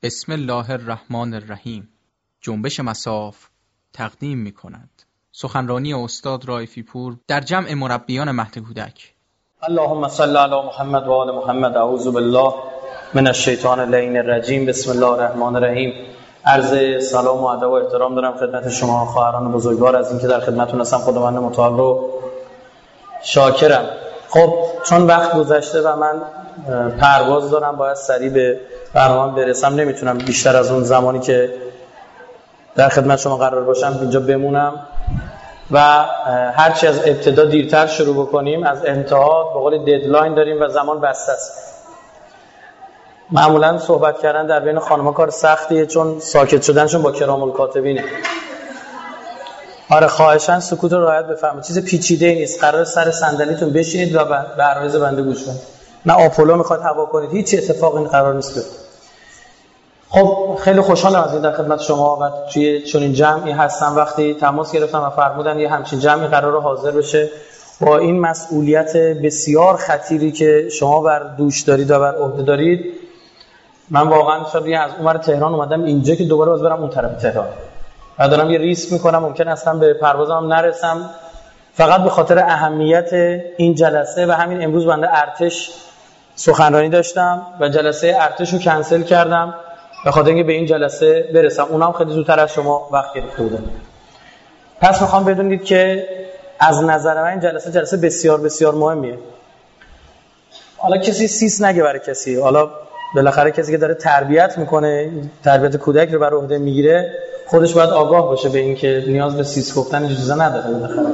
بسم الله الرحمن الرحیم. جنبش مصاف تقدیم می کند سخنرانی استاد رائفی پور در جمع مربیان مهد کودک. اللهم صل علی محمد و آل محمد. اعوذ بالله من الشیطان اللعین الرجیم. بسم الله الرحمن الرحیم. عرض سلام و ادب و احترام دارم خدمت شما خواهران بزرگوار از اینکه در خدمتتون هستم. خداوند متعال رو شاکرم. خب چون وقت گذشته و من پرواز دارم، باید سریع به برنامه برسم. نمیتونم بیشتر از اون زمانی که در خدمت شما قرار باشم اینجا بمونم و هرچی از ابتدا دیرتر شروع بکنیم از انتها به قول ددلاین داریم و زمان بسته است. معمولا صحبت کردن در بین خانم‌ها کار سختیه چون ساکت شدنشون با کرام الکاتبینه. آره خواهشاً سکوت رو رعایت بفرمایید. چیز پیچیده‌ای نیست. قرار سر صندلیتون بشینید و به عرایض بنده گوش کنید. نه آپولو میخواد هوا کنید، هیچ اتفاقی این قرار نیست بیفته. خب خیلی خوشحالم از این در خدمت شما و توی چنین جمعی هستم. وقتی تماس گرفتم و فرمودن یه همچین جمعی قراره حاضر بشه با این مسئولیت بسیار خطیری که شما بر دوش دارید و بر عهده دارید، من واقعا شاید از اونور تهران اومدم اینجا که دوباره باز برم اون طرف تهران و دارم یه ریسک میکنم ممکن اصلا به پروازم نرسم، فقط به خاطر اهمیت این جلسه. و همین امروز بنده ارتش سخنرانی داشتم و جلسه ارتش رو کنسل کردم به خاطر اینکه به این جلسه برسم. اونم خیلی زودتر از شما وقت گرفته بودن. پس میخوام بدونید که از نظر من این جلسه بسیار بسیار مهمیه. حالا کسی سیس نگه برای کسی، حالا بالاخره کسی که داره تربیت میکنه، تربیت کودک رو بر عهده میگیره، خودش باید آگاه باشه به این که نیاز به سیس گفتن اجازه نداره بالاخره.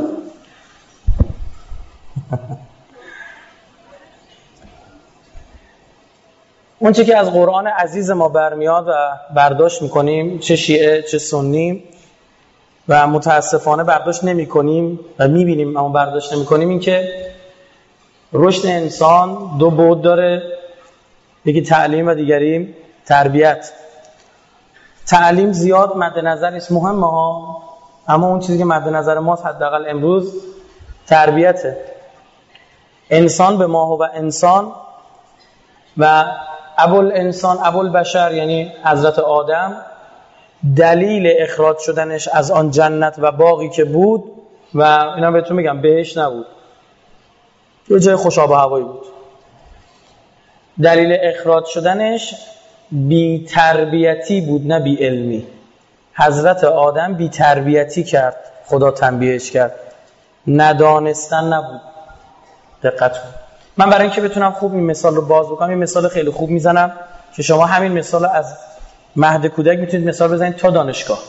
اون چه که از قرآن عزیز ما برمیاد و برداشت میکنیم، چه شیعه چه سنی، و متاسفانه برداشت نمیکنیم و میبینیم اما برداشت نمیکنیم، این که رشد انسان دو بعد داره، یکی تعلیم و دیگری تربیت. تعلیم زیاد مد نظر نیست، مهمه ها، اما اون چیزی که مد نظر ماست حداقل امروز تربیته. انسان به ما هو انسان و ابوالانسان ابوالبشر یعنی حضرت آدم، دلیل اخراج شدنش از آن جنت و باغی که بود و اینا بهتون میگم بهش نبود، یه جای خوش آب و هوایی بود. دلیل اخراج شدنش بی تربیتی بود نه بی علمی. حضرت آدم بی تربیتی کرد، خدا تنبیهش کرد، ندانستن نبود. دقت کنید. من برای اینکه بتونم خوب این مثال رو باز بکنم، این مثال خیلی خوب میزنم که شما همین مثال از مهد کودک میتونید مثال بزنید تا دانشگاه.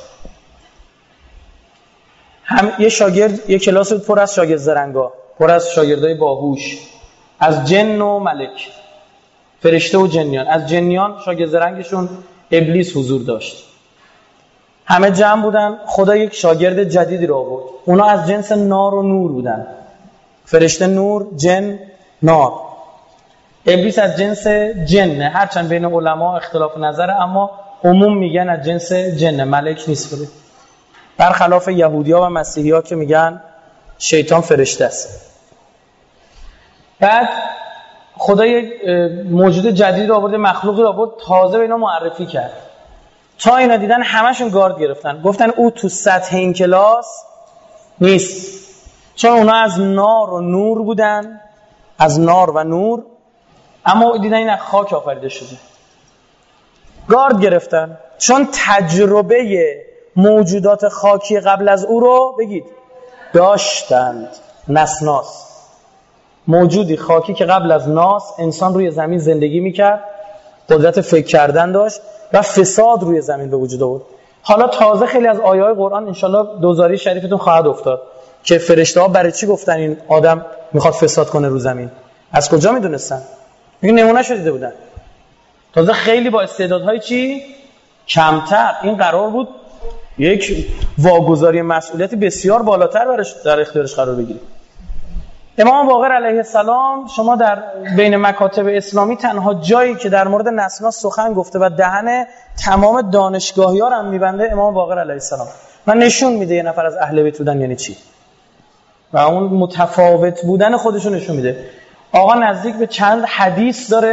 هم یه شاگرد، یه کلاس پر از شاگرد زرنگا، پر از شاگردای باهوش، از جن و ملک، فرشته و جنیان. از جنیان شاگرد زرنگشون ابلیس حضور داشت. همه جمع بودن، خدا یک شاگرد جدیدی رو آورد. اونا از جنس نار و نور بودن. فرشته نور، جن نار. ابلیس از جنس جنه، هرچند بین علما اختلاف نظره اما عموم میگن از جنس جنه، ملک نیست. بوده برخلاف یهودی‌ها و مسیحی‌ها که میگن شیطان فرشته است. بعد خدا یک موجود جدید رو آورد، مخلوقی رو آورد، تازه به اینا معرفی کرد. تا اینا دیدن همشون گارد گرفتن، گفتن او تو سطح این کلاس نیست، چون اونا از نار و نور بودن، از نار و نور، اما دیدن این از خاک آفریده شده. گارد گرفتن چون تجربه موجودات خاکی قبل از او رو بگید داشتند. نسناس، موجودی خاکی که قبل از ناس انسان روی زمین زندگی میکرد، قدرت فکر کردن داشت و فساد روی زمین به وجود آورد. حالا تازه خیلی از آیات قرآن انشالله دوزاری شریفتون خواهد افتاد که فرشته ها برای چی گفتن این آدم میخواد فساد کنه رو زمین. از کجا میدونستن؟ میگه نمونه شدیده بودن. تازه خیلی با استعدادهای چی؟ کمتر. این قرار بود یک واگذاری مسئولیت بسیار بالاتر برش در اختیارش قرار بگیره. امام باقر علیه السلام، شما در بین مکاتب اسلامی تنها جایی که در مورد نسناس سخن گفته و دهن تمام دانشگاهی‌ها هم میبنده امام باقر علیه السلام و نشون میده یه نفر از اهل بیت بودن یعنی چی و اون متفاوت بودن خودشون نشون میده. آقا نزدیک به چند حدیث داره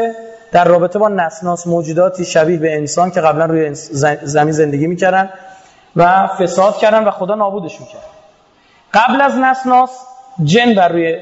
در رابطه با نسناس موجوداتی شبیه به انسان که قبلا روی زمین زندگی میکردن و فساد کردن و خدا نابودشون کرد. قبل از نسناس جن بر روی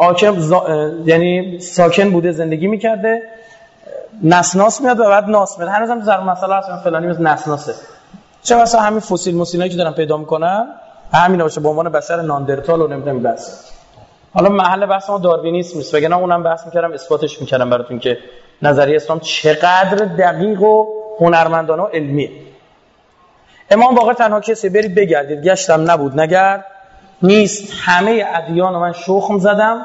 یعنی ساکن بوده، زندگی میکرده. نسناس میاد و بعد ناس میاد. هنوزم در مسئله اصلا فلانی مثل نسناسه. چه واسه همین فسیل مسیلایی که دارن پیدا میکنن همینا باشه به عنوان بشر ناندرتال و نمیدونم بس. حالا محل بحث ما داروینیسم نیست، وگرنه اونم بحث میکردم اثباتش میکردم براتون که نظریه اسلام چقدر دقیق و هنرمندانه و علمیه. امام باقر تنها کسی، برید بگردید، گشتم نبود نگرد نیست، همه ادیان من شخم زدم،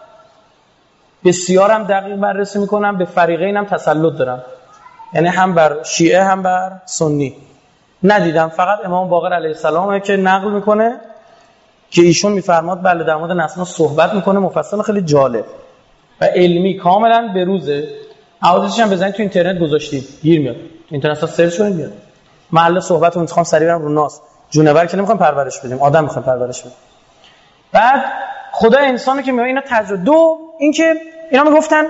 بسیارم دقیق بررسی میکنم، به فریقینم تسلط دارم، یعنی هم بر شیعه هم بر سنی. ندیدم، فقط امام باقر علیه السلامه که نقل میکنه که ایشون میفرماد بله در مورد نسناس صحبت میکنه مفصل، خیلی جالب و علمی، کاملا به روزه. حوادثش هم بزنید تو اینترنت گذاشتیم گیر میاد، تو اینترنت سرچ کنید میاد. محل صحبت رو میخوام سریع برم رو ناس، جونور که نمیخوام پرورش بدیم، آدم میخوام پرورش بدیم. بعد خدا انسانو که میگه اینا تجربه. دو اینکه اینا میگفتن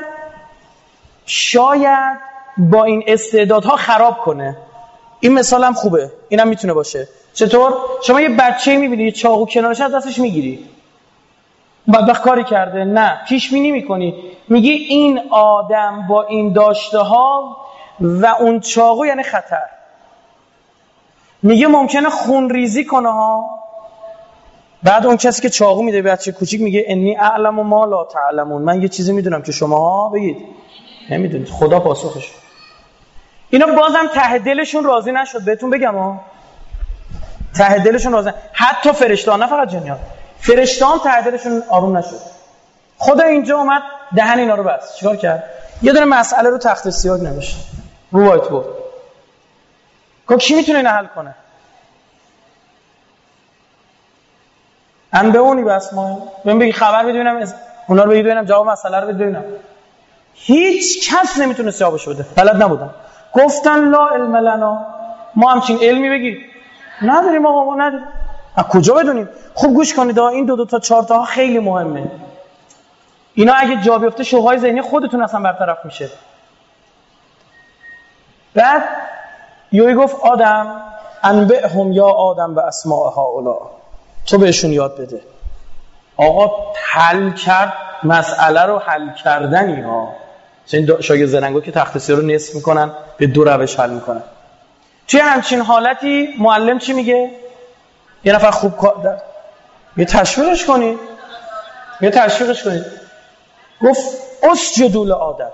شاید با این استعدادها خراب کنه. این مثال هم خوبه، اینم میتونه باشه. چطور؟ شما یه بچه‌ای میبینی یه چاقو کنارش از دستش میگیری، بدبخت کاری کرده، نه پیش بینی میکنی، میگی این آدم با این داشته ها و اون چاقو یعنی خطر. میگه ممکنه خون ریزی کنه ها. بعد اون کسی که چاقو میده به بچه کوچیک میگه انی اعلم و ما لا تعلمون، من یه چیزی میدونم که شماها بگید نمیدونید. خدا پاسخش. اینا بازم ته دلشون راضی نشد. بهتون بگم ها، ته دلشون راضی، حتی فرشته ها، نه فقط جنیان، فرشته ها ته دلشون آروم نشد. خدا اینجا اومد دهن اینا رو بست. چیکار کرد؟ یه دونه مسئله رو تخت سیاه نوشت رو وایت بورد. کی میتونه اینو حل کنه؟ انبئونی بس ما من بگی خبر بدونم، اونا رو بگید ببینم جواب مسئله رو بدونم. هیچ کس نمیتونه جوابش بده، بلد نبودن. گفتن لا علم لنا، ما همچین علمی بگید نداریم آقا، ما نداریم. از کجا بدونیم؟ خوب گوش کنید، این دو تا چهار تا خیلی مهمه. اینا اگه جا بیفته شوهای ذهنی خودتون اصلا برطرف میشه. بعد یوی گفت آدم انبئهم یا آدم به اسماء هؤلاء، تو بهشون یاد بده. آقا حل کرد، مسئله رو حل کردنی ها. این شاگرد زرنگا که تخت سیاه رو نصف میکنن، به دو روش حل میکنن. توی همچین حالتی معلم چی میگه؟ یه نفر خوب کار داره، یه تشویقش کنید، گفت اسجدوا لآدم.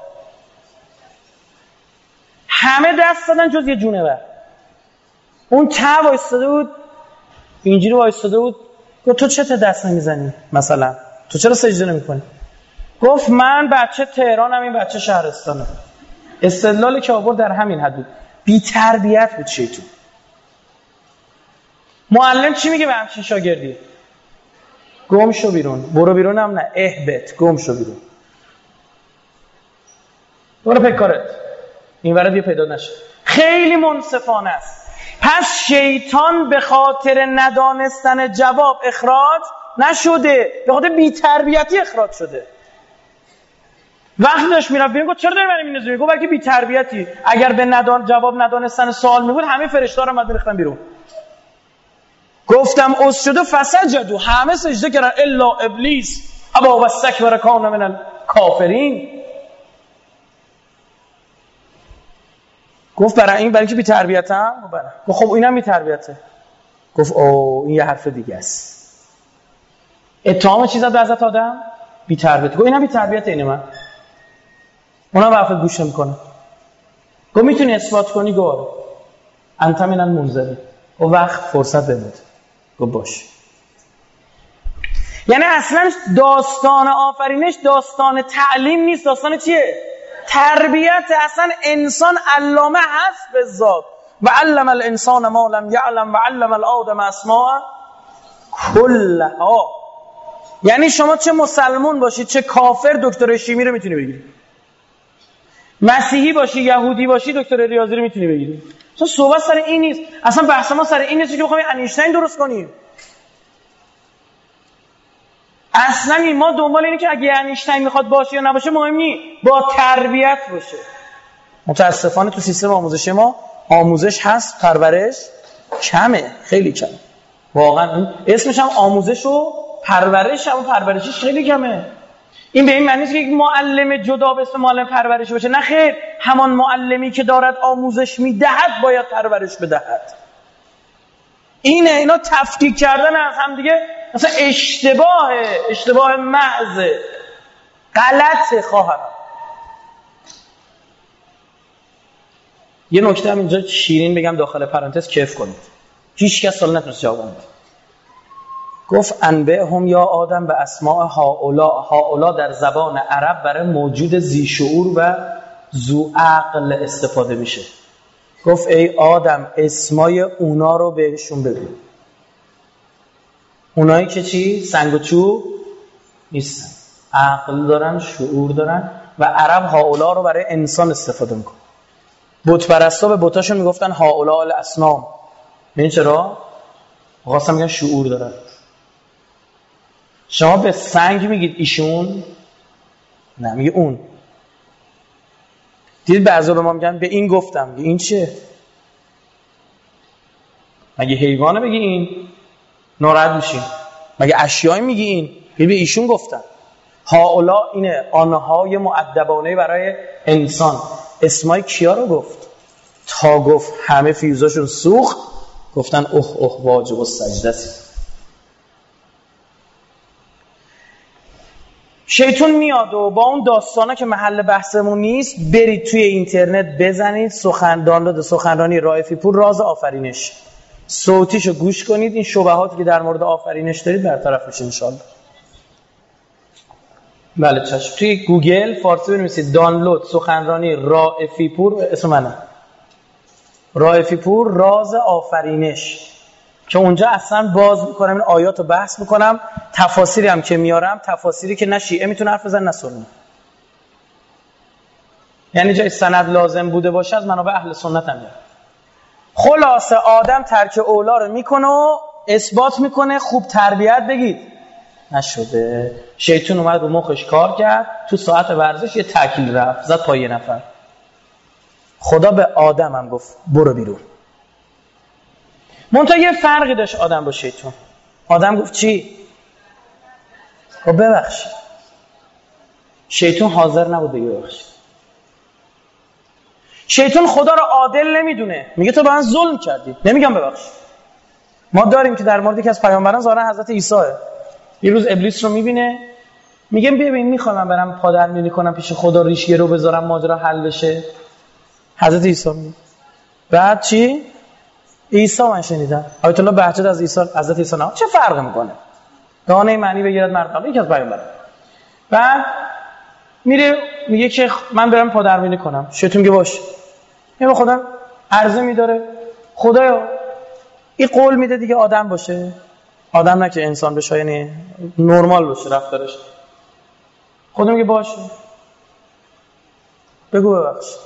همه دست دادن جز یه جونور. اون ته وایستاده بود، اینجوری وایستاده بود. گفت تو چته دست نمیزنی؟ مثلا تو چرا سجده نمیکنی؟ گفت من بچه تهرانم، این بچه شهرستانه. استدلالی که آورد در همین حد بود. بی تربیت بود شیطون. معلم چی میگه به همچین شاگردی؟ گم شو بیرون. برو بیرون هم نه، اهبط، گم شو بیرون. برو پکارت. این ورد یه پیدا نشه. خیلی منصفانه است. پس شیطان به خاطر ندانستن جواب اخراج نشده، به خاطر بی‌تربیتی اخراج شده. وقتی داشت میرفت بیرون گفت چرا داری منو می‌نازی؟ گفت بلکه بی‌تربیتی. اگر به جواب ندانستن سوال میبود همه فرشته‌ها رو اومد ریختن بیرون. گفتم اسجدوا فسجدوا، همه سجده کردن الا ابلیس ابا واستکبر کان من الکافرین. گفت برای که بی تربیتم. گفت خب اینم بی تربیته. گفت او این یه حرف دیگه است. اتهام چیزا به حضرت آدم بی تربیت. گفت اینم بی تربیت اینه من. اونم حرف گوش نمیکنه. گفت میتونی اثبات کنی؟ گفت انت من المنذرین. و وقت فرصت بده. گفت باش. یعنی اصلا داستان آفرینش داستان تعلیم نیست، داستان چیه؟ تربیت. اصلا انسان علامه هست به ذات. و علم الانسان ما لم یعلم و علم الآدم اسماء کلها. یعنی شما چه مسلمون باشید چه کافر دکتر شیمی رو میتونی بگیری، مسیحی باشی یهودی باشی دکتر ریاضی رو میتونی بگیری. اصلا صحبت سر این نیست، اصلا بحث ما سر این نیست که بخوایم انیشتین درست کنیم. اصلا این ما دنبال اینه که اگه انیشتین میخواد باشه یا نباشه مهم نیست، با تربیت باشه. متاسفانه تو سیستم آموزشی ما آموزش هست، پرورش کمه، خیلی کمه واقعا. اسمش هم آموزش و پرورش، اما پرورشش خیلی کمه. این به این معنی نیست که یک معلم جدا به اسم معلم پرورش باشه، نه خیر، همان معلمی که دارد آموزش میدهد باید پرورش بدهد. اینا تفکیک کردن از هم دیگه مثلا اشتباه محض، غلطه. خواهرم یه نکته هم اینجا شیرین بگم داخل پرانتز، کیف کنید. هیچ کس سوال نتونست جواب بده. گفت انبئهم یا آدم به اسماء هاولا در زبان عرب برای موجود ذی شعور و ذو عقل استفاده میشه. گفت ای آدم اسمای اونا رو بهشون بگو. اونایی که چی؟ سنگ و چوب نیستن، عقل دارن، شعور دارن. و عرب هاولا رو برای انسان استفاده میکنه. بت پرستا به بتاشون میگفتن هاولا الاصنام. ببین چرا؟ خواستم میگن شعور دارن. شما به سنگ میگید ایشون؟ نه، میگه اون. دید بعضا به ما میگن به این گفتم، میگه این چیه؟ مگه حیوانه بگی این؟ ناراحت میشین. مگه اشیایی میگی این؟ به ایشون گفتم. هاولا اینه، آنهای مؤدبانه برای انسان. اسمای کیا رو گفت؟ تا گفت همه فیوزاشون سوخت، گفتن اوه واجب السجده است. شیطان میاد و با اون داستانا که محل بحثمون نیست، برید توی اینترنت بزنید دانلود سخنرانی رائفی پور راز آفرینش، صوتیشو گوش کنید. این شبهاتی که در مورد آفرینش دارید برطرف میشه انشالله. بله چشم. توی گوگل فارسی بنویسید دانلود سخنرانی رائفی پور، اسم منه، رائفی پور راز آفرینش، که اونجا اصلا باز میکنم این آیاتو بحث میکنم. تفاسیری هم که میارم، تفاسیری که نه شیعه میتونه حرف بزنه نه سنی، یعنی جای سند لازم بوده باشه از منابع اهل سنت هم میاد. خلاصه آدم ترک اولا رو میکنه و اثبات میکنه. خوب تربیت بگید نشده. شیطان اومد رو مخش کار کرد، تو ساعت ورزش یه تکیل رفت زد پای یه نفر. خدا به آدم هم گفت برو بیرون. منتها یه فرقی داشت آدم با شیطان. آدم گفت چی؟ گفت ببخشید. شیطان حاضر نبود بگه ببخشید. شیطان خدا رو عادل نمیدونه، میگه تو به من ظلم کردی، نمیگم ببخشید. ما داریم که در مورد یکی از پیامبران ظاهرا حضرت عیسی، یه روز ابلیس رو میبینه، میگه ببین میخوام من برم پادرمیونی کنم پیش خدا، ریشگه رو بذارم ماجرا حل بشه. حضرت عیسی میگه بعد چی؟ عیسی من شنیدم آیت الله بهجت از عیسی، حضرت عیسی نه چه فرق میکنه؟ دانه معنی بگیرد مرد یکی از پیامبران. بعد میره میگه که من برم پادرمیونی کنم. شیطان میگه باش. میگه خدا عرضه میداره، خدایا این قول میده دیگه آدم باشه، آدم نه که انسان بشه، یعنی نرمال باشه رفتارش. خدا میگه باشه بگو ببخشید.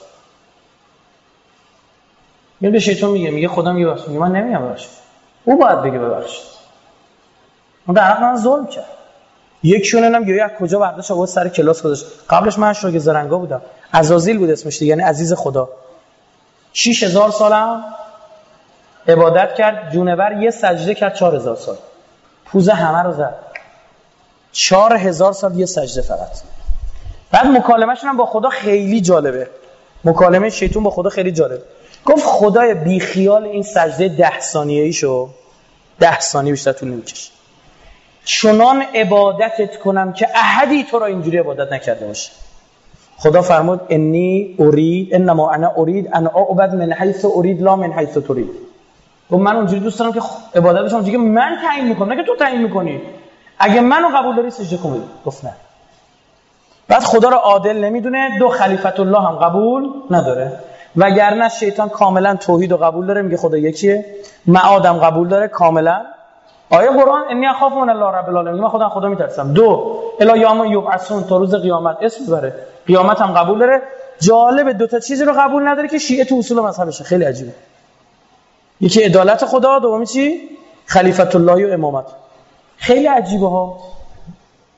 میگه به شیطان میگه خدا میگه ببخشید. میگه من نمیگم ببخشید، او باید بگه ببخشید. اون در حق من ظلم کرد. یکیونه نم گویا از کجا برداشت آورد سر کلاس گذاشت. قبلش من شاگرد زرنگا بودم، عزازیل بود اسمش دیگه، یعنی عزیز خدا. 6000 سالم عبادت کرد، جونور یه سجده کرد 4000 سال. پوزه همه رو زد. 4000 سال یه سجده فقط. بعد مکالمه‌شون هم با خدا خیلی جالبه. مکالمه شیطان با خدا خیلی جالبه. گفت خدای بی خیال این سجده 10 ثانیه‌ایشو 10 ثانیه بیشتر طول نمی‌کشه. چنان عبادتت کنم که احدی تو را اینجوری عبادت نکرده باشه. خدا فرمود انما انا اريد ان اعبد من حيث اريد لا من حيث تريد. گفت من اونجوری دوست دارم که عبادت بشم اونجوری که من تعیین میکنم، نه که تو تعیین میکنی. اگه منو قبول داری سجده کن. گفت نه. بعد خدا رو عادل نمیدونه، دو خلیفت الله هم قبول نداره. وگرنه شیطان کاملا توحید رو قبول داره، میگه خدا یکیه. معادم قبول داره کاملا. آیه قرآن انی اخاف من الله رب العالمین، من خدا میترسم. دو الی یوم یبعثون، تا روز قیامت اسم ببره. قیامت هم قبول داره. جالب دو تا چیزی رو قبول نداره که شیعه تو اصول مذهبشه. خیلی عجیبه. یکی عدالت خدا، دومی چی؟ خلیفت الله و امامت. خیلی عجیبه ها.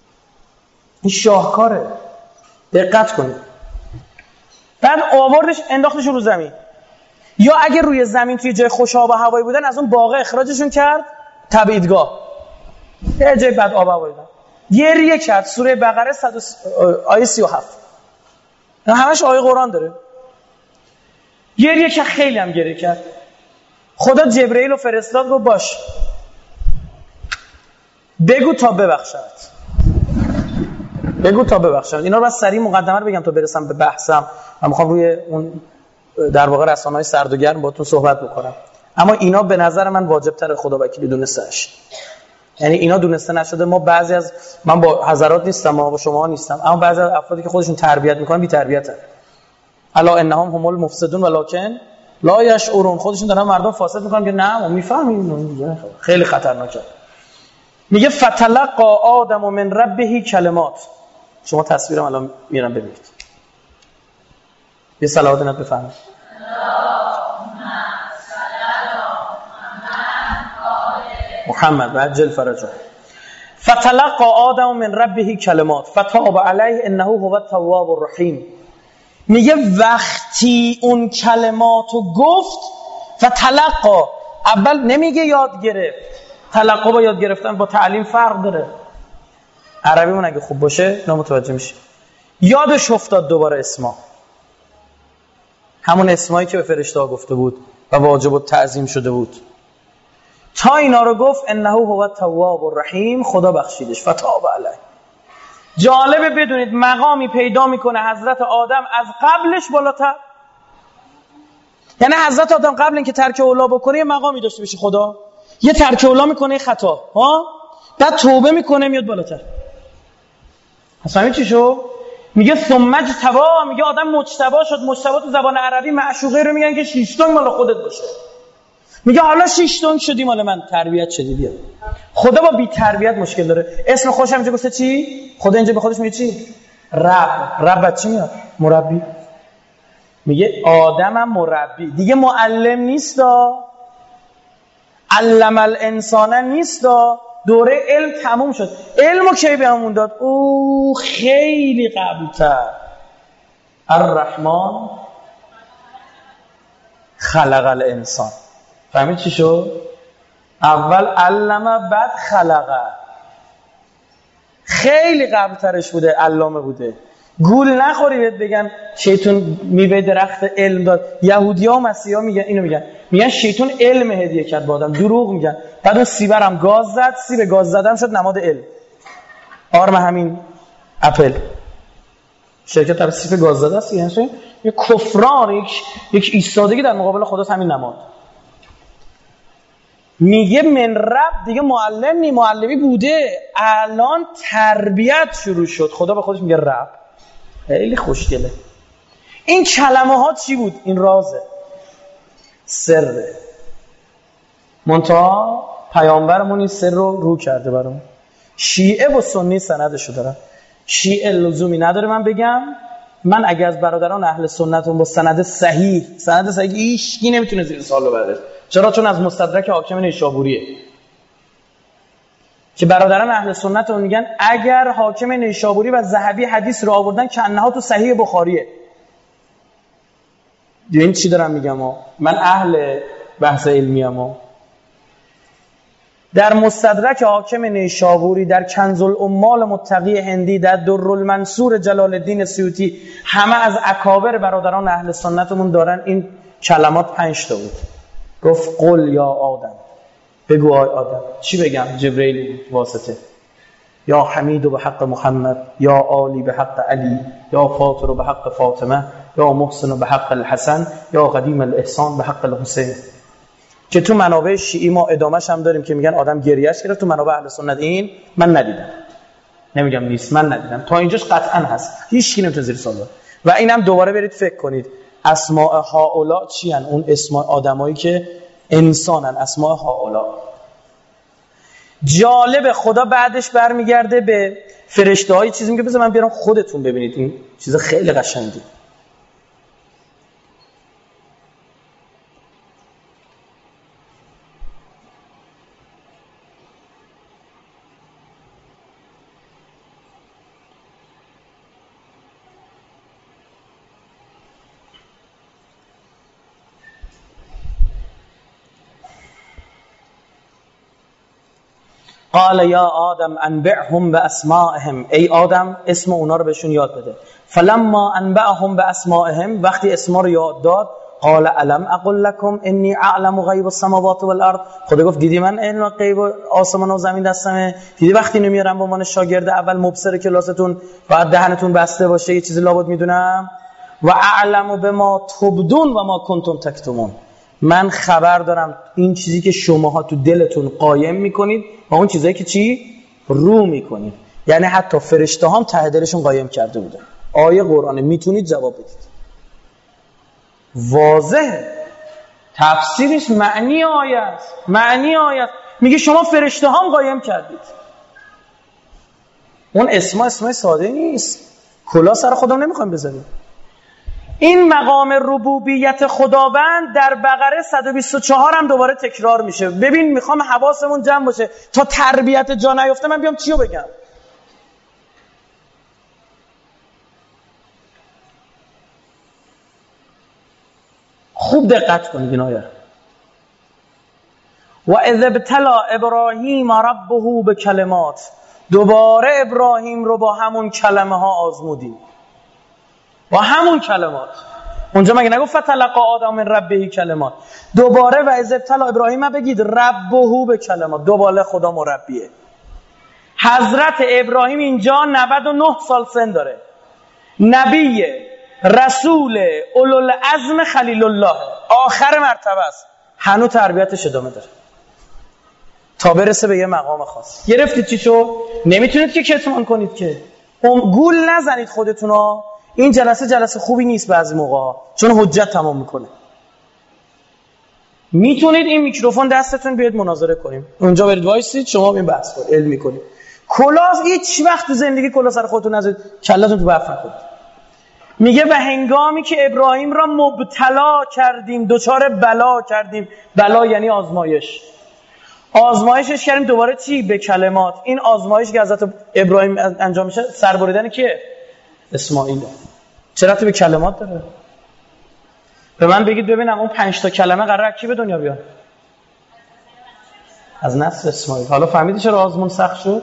این شاهکاره، دقت کنید. بعد آوردش انداختش رو زمین. یا اگه روی زمین توی جای خوش آب و هوایی بودن از اون باغ اخراجشون کرد تبعیدگاه، یه جای بد آب و هوایی بودن. گریه کرد. سوره بقره آیه 37 همش آیه قرآن داره. گریه که خیلی هم گریه کرد. خدا جبرئیل رو فرستاد گفت باش بگو تا ببخشد. بگو تا ببخشد. اینا رو بس سریع مقدمه رو بگم تا برسم به بحثم. من میخوام روی اون در واقع رسانه‌های سرد و گرم باهاتون صحبت بکنم. اما اینا به نظر من واجب تر خدا وکیلی دونسته‌اش. یعنی اینا دونسته نشده. ما بعضی از من با حضرات نیستم، با شما نیستم، اما بعضی از افرادی که خودشون تربیت میکنن بی تربیتن. الا انهم هم المفسدون ولکن لا یشعرون. خودشون دارن مردم فاسد میکنن که نه ما میفهمیم. خیلی خطرناکه. میگه فتلقى آدم من ربه کلمات. شما تصویرم الان میرم ببینید. یه صلوات نت بفرمایید. محمد عجل فرجه. فتلقى آدم من ربه کلمات فتاب علیه انه هو التواب الرحیم. میگه وقتی اون کلماتو گفت فتلقى، اول نمیگه یاد گرفت. تلقی با یاد گرفتن با تعلیم فرق داره. عربیمون اگه خوب باشه نامتوجه میشه. یادش افتاد دوباره اسما، همون اسمایی که به فرشته‌ها گفته بود و واجب التعظیم شده بود. تا اینا رو گفت انه هو التواب الرحیم، خدا بخشیدش. فتاب علیه. جالبه بدونید مقامی پیدا میکنه حضرت آدم از قبلش بالاتر. یعنی حضرت آدم قبل اینکه ترک اولا بکنه یه مقامی داشته باشه خدا، یه ترک اولا میکنه خطا بعد توبه میکنه میاد بالاتر. اصلا چی شو؟ میگه ثم اجتبا، میگه آدم مجتبا شد. مجتبا تو زبان عربی معشوقه رو میگن که شیشتون مال خودت باشه. میگه حالا شیشتون شدی مال من، تربیت شدی. بیا خدا با بی تربیت مشکل داره. اسم خودش اینجا گفته چی؟ خدا اینجا به خودش میگه چی؟ رب چی میاد؟ مربی. میگه آدمم مربی دیگه، معلم نیستا، علم الانسان نیستا. دوره علم تموم شد. علمو کی بهمون داد؟ او خیلی قبل‌تر. الرحمن خلق الانسان. فهمید چی شد؟ اول علم بعد خلقه. خیلی قبل‌ترش بوده، علامه بوده. گول نخوری بهت بگن شیطان میوه درخت علم داد. یهودی‌ها و مسیحی‌ها میگن اینو، میگن شیطان علم هدیه کرد به آدم. دروغ میگن. بعد اون سیبرم گاز زد، سیب گاز زدم شد نماد علم. آرم همین اپل شرکت در سیب گاز زده است. یعنی یک کفران، یک ایستادگی در مقابل خداست همین نماد. میگه من رب دیگه معلم نی، معلمی بوده، الان تربیت شروع شد. خدا به خودش میگه رب. خیلی خوشگله. این کلمه ها چی بود؟ این رازه، سره. منتها پیامبرمون این سر رو کرده برامون. شیعه و سنی سندشو دارن. شیعه لزومی نداره من بگم. من اگه از برادران اهل سنتون با سند صحیح هیچ کی نمیتونه زیر سوال ببره. چرا؟ چون از مستدرک حاکم نیشابوریه که برادران اهل سنت اون میگن اگر حاکم نیشابوری و ذهبی حدیث رو آوردن که انها تو صحیح بخاریه. این چی دارم میگم؟ من اهل بحث علمی ام. در مستدرک حاکم نیشابوری، در کنز الامال متقی هندی، در در المنصور جلال الدین سیوطی، همه از اکابر برادران اهل سنتمون دارن این کلمات 5 تا بود. گفت قل یا آدم، بگو آی آدم. چی بگم؟ جبرئیل واسطه. یا حمید به حق محمد، یا عالی به حق علی، یا فاطر به حق فاطمه، یا محسن به حق الحسن، یا قدیم الاحسان به حق الحسین. که تو منابع شیعی ما ادامهش هم داریم که میگن آدم گریهش گرفت. تو منابع اهل سنت این من ندیدم، نمیگم نیست، من ندیدم. تا اینجاش قطعا هست، هیچ کی نمیتونه زیر سوال ببره. و اینم دوباره برید فکر کنید اسماء هؤلاء چی ان؟ اون اسماء آدمایی که انسانن، اسماء هؤلاء. جالب، خدا بعدش برمیگرده به فرشته‌های چیزی میگه بذار من بیارم خودتون ببینید. این چیز خیلی قشنگی. قال یا آدم انبعهم باسمائهم، ای آدم اسم اونا رو بهشون یاد بده. فلما انبعهم باسمائهم، وقتی اسما رو یاد داد، قال الم اقل لكم انی اعلم غیب السماوات والارض، خدا گفت دیدی من علم غیب آسمان و زمین دستمه؟ دیدی وقتی نمیارم به عنوان شاگرد اول مبصر کلاستون باید دهنتون بسته باشه، یه چیزی لابد میدونم. و اعلم بما تبدون و ما کنتم تکتمون، من خبر دارم این چیزی که شماها تو دلتون قایم میکنید و اون چیزایی که چی رو میکنید. یعنی حتی فرشته هم ته دلشون قایم کرده بودن. آیه قرآنه، میتونید جواب بدید. واضحه، تفسیرش معنی آیه است. معنی آیه میگه شما فرشته هم قایم کردید. اون اسمای ساده نیست، کلا سر خودم نمیخوایم بذاریم. این مقام ربوبیت خداوند در بقره 124 هم دوباره تکرار میشه. ببین میخوام حواسمون جمع باشه تا تربیت جا نیفته من بیام چیو بگم. خوب دقت کنید این آیه. و اذ ابتلی ابراهیم ربه بکلمات، دوباره ابراهیم رو با همون کلمه ها آزمودیم، با همون کلمات. اونجا مگه نگفت فتلقی آدم من ربه کلمات؟ دوباره و اذ ابتلی ابراهیم بگید ربه بکلمات، دوباره خدا مربیه. حضرت ابراهیم اینجا 99 سال سن داره، نبیه، رسول، اولوالعزم خلیل الله، آخر مرتبه است، هنوز تربیتش ادامه داره تا برسه به یه مقام خاص. گرفتید چی شو؟ نمیتونید که کتمان کنید که. گول نزنید خودتونا. این جلسه خوبی نیست بعضی موقع، چون حجت تمام میکنه. میتونید این میکروفون دستتون بیاد مناظره کنیم، اونجا برید وایسید شما این بحث کنید، علمی کنید. کلاس هیچ وقت تو زندگی کلا سر خودتون نذارید، کلاتون تو برف نکنید. میگه به هنگامی که ابراهیم را مبتلا کردیم، دچار بلا کردیم. بلا یعنی آزمایش. آزمایشش کردیم دوباره چی؟ به کلمات. این آزمایش که حضرت ابراهیم انجام میشه سربریدن کیه؟ اسماعیل. چرا به کلمات داره؟ به من بگید ببینم اون 5 تا کلمه قراره کی به دنیا بیاد؟ از نسل اسماعیل. حالا فهمیدی چرا آزمون سخت شد؟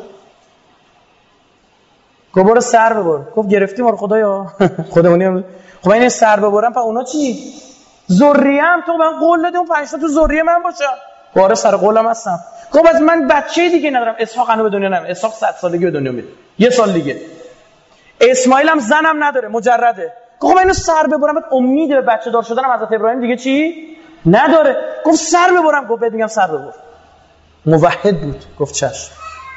گفت برو سر ببر. گفت گرفتیم ما رو خدایا. خودمونی هم. خب این سر ببرم پس اونا چی؟ ذریه ام. تو من قول دادی اون 5 تا تو ذریه من باشه. باره سر قولم هستم. گفت از من بچه دیگه ندارم. اسحاق هنوز به دنیا نمیاد. اسحاق 100 سالگی به دنیا میاد. یه سال دیگه. اسماعیل هم زنم نداره، مجرده. گفت من اینو سر ببرم، بعد امید به بچه دار شدنم حضرت ابراهیم دیگه چی نداره. گفت سر ببرم. گفت بهت میگم سر ببر. موحد بود. گفت چشم.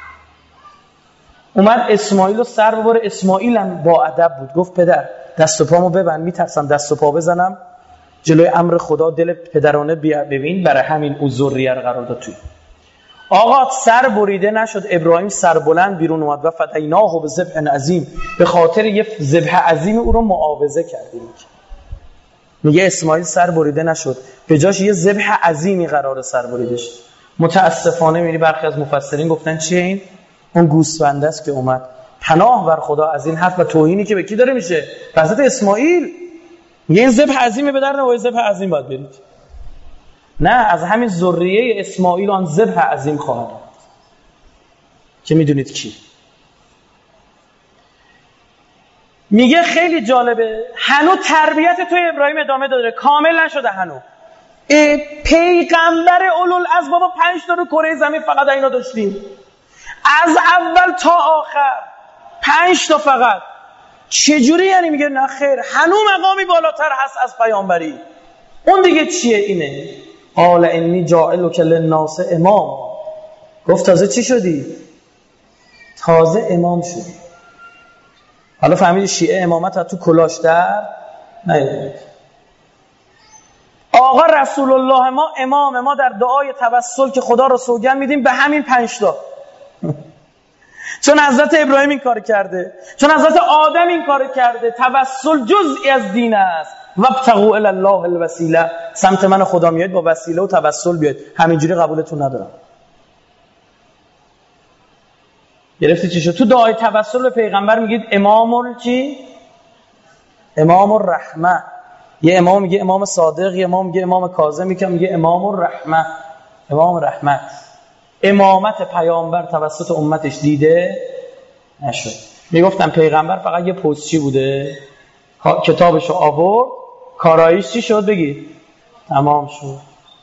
اومد اسماعیل رو سر ببره. اسماعیل هم با ادب بود. گفت پدر دست و پامو ببند، میترسم دست و پا بزنم جلوی امر خدا. دل پدرانه ببین، برای همین او ذریه رو قرار داد توی. آقا سر بریده نشد. ابراهیم سر بلند بیرون اومد و فدیناه بذبح عظیم، به خاطر یه ذبح عظیم او رو معاوضه کردیم. میگه اسماعیل سر بریده نشد، به جاش یه ذبح عظیمی قرار سر بریده شد. متاسفانه میری برخی از مفسرین گفتن چیه این؟ اون گوسفنده است که اومد. پناه بر خدا از این حرف و توهینی که به کی داره میشه؟ حضرت اسماعیل. میگه این ذبح عظیمه، به درد وای ذبح عظیم باید برید. نه، از همین ذریه اسماعیل آن ذبح عظیم خواهد آمد که میدونید کی. میگه خیلی جالبه، هنوز تربیت توی ابراهیم ادامه داره، کامل نشده هنوز. پیغمبر اولوالعزم بابا 5 تا رو کره زمین فقط اینا داشتیم، از اول تا آخر 5 تا فقط. چجوری یعنی؟ میگه نه خیر، هنوز مقامی بالاتر هست از پیامبری. اون دیگه چیه؟ اینه قال انی جاعلک للناس امام. گفت تازه چی شدی؟ تازه امام شدی. حالا فهمیدی شیعه امامت تو کلاش در نیاورد. آقا رسول الله ما امام ما در دعای توسل که خدا رو سوگند میدیم به همین 5 تا. چون حضرت ابراهیم این کار کرده، چون حضرت آدم این کار کرده. توسل جزئی از دین است. وابتغوا الی الله الوسیله، سمت من خدا میاد با وسیله و توسل بیاد، همینجوری قبولتون ندارم. گرفتی چی شد؟ تو دعای توسل به پیغمبر میگید امام چی؟ امام الرحمه. یه امام میگه امام صادق، یه امام میگه امام کاظم، میگه امام الرحمه، امام رحمت. امامت پیامبر توسط امتش دیده نشد. میگفتن پیغمبر فقط یه پستچی بوده، کتابشو آورد، کارایش چی شد بگید؟ تمام شد.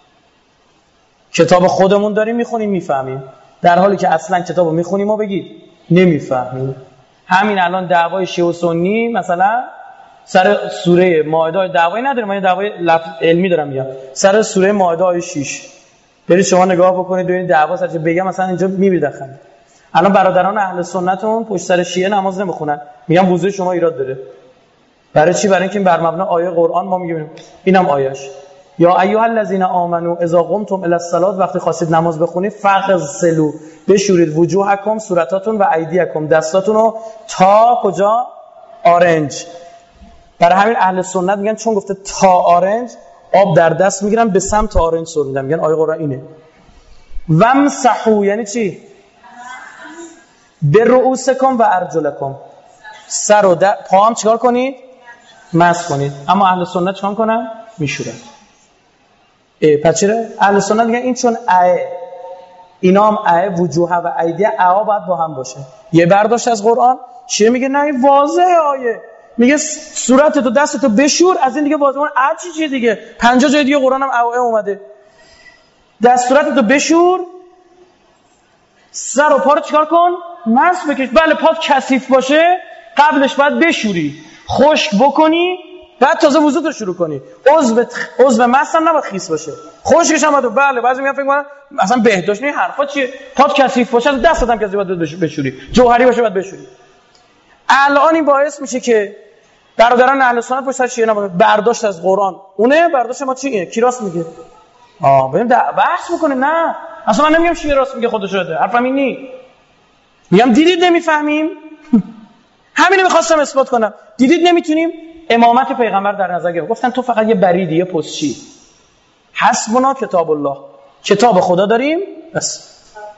کتاب خودمون داریم میخونیم میفهمیم، در حالی که اصلا کتابو میخونیم و بگید نمیفهمیم. همین الان دعوای شیعه و سنی مثلا سر سوره مائده دعوایی نداریم، من دعوای علمی دارم میگم، سر سوره مائده آیه 6 برید شما نگاه بکنید ببینید دعوا سر چه. بگم مثلا اینجا میبینید داخل الان برادران اهل سنتون پشت سر شیعه نماز نمیخونن، میگم وضو شما ایراد داره. برای چی؟ برای اینکه بر مبنا آیه قرآن ما میگیم اینم آیه‌اش، یا ایها الذین آمنو اذا قمتم الی الصلاه، وقتی خواستید نماز بخونید فغسلوا، بشورید وجوهکم، صورتاتون و ایدیکم، دستاتونو تا کجا؟ آرنج. برای همین اهل سنت میگن چون گفته تا آرنج، آب در دست میگیرن به سمت آرنج سر میدن، میگن آیه قرآن اینه. ومسحوا یعنی چی؟ به رؤوسکم و ارجلکم، سر و پا هم چیکار کنید؟ مسح کنید. اما اهل سنت چیکار کنن؟ میشورن. پس چرا؟ اهل سنت میگن این چون اینا هم وجوه و ایدیه باید با هم باشه. یه برداشت از قرآن. شیعه میگه نه این واضحه آیه، میگه صورتتو دستتو بشور، از این دیگه واضحه. چیه دیگه 50 جای دیگه قرآن هم اومده. دست صورتتو بشور، سر و پا رو چیکار کن؟ مسح بکش. بله پات کثیف باشه قبلش باید بشوری، خشک بکنی، بعد تازه وضو رو شروع کنی. عضو مسح هم نباید خیس باشه، خشکش هم باید. بله بعضی میگن فکر کنن اصلا بهداشت نیست، حرفا چیه؟ پات کثیف باشه دستت هم کثیف باید بشوری، جوهری باشه باید بشوری. الان این باعث میشه که برادران اهل سنت پشت سر شیعه نباشه. برداشت از قرآن اونه، برداشت ما چیه؟ کی راست میگه؟ بریم بحث میکنیم. نه اصلا من نمیگم شیعه راست میگه خودش شده، حرفم این نی. میگم دیدید نمیفهمیم. همینو میخواستم اثبات کنم. دیدید نمیتونیم امامت پیغمبر در نظر گرفتن. گفتن تو فقط یه بریدی، یه پستچی. حسبنا کتاب الله، کتاب خدا داریم بس.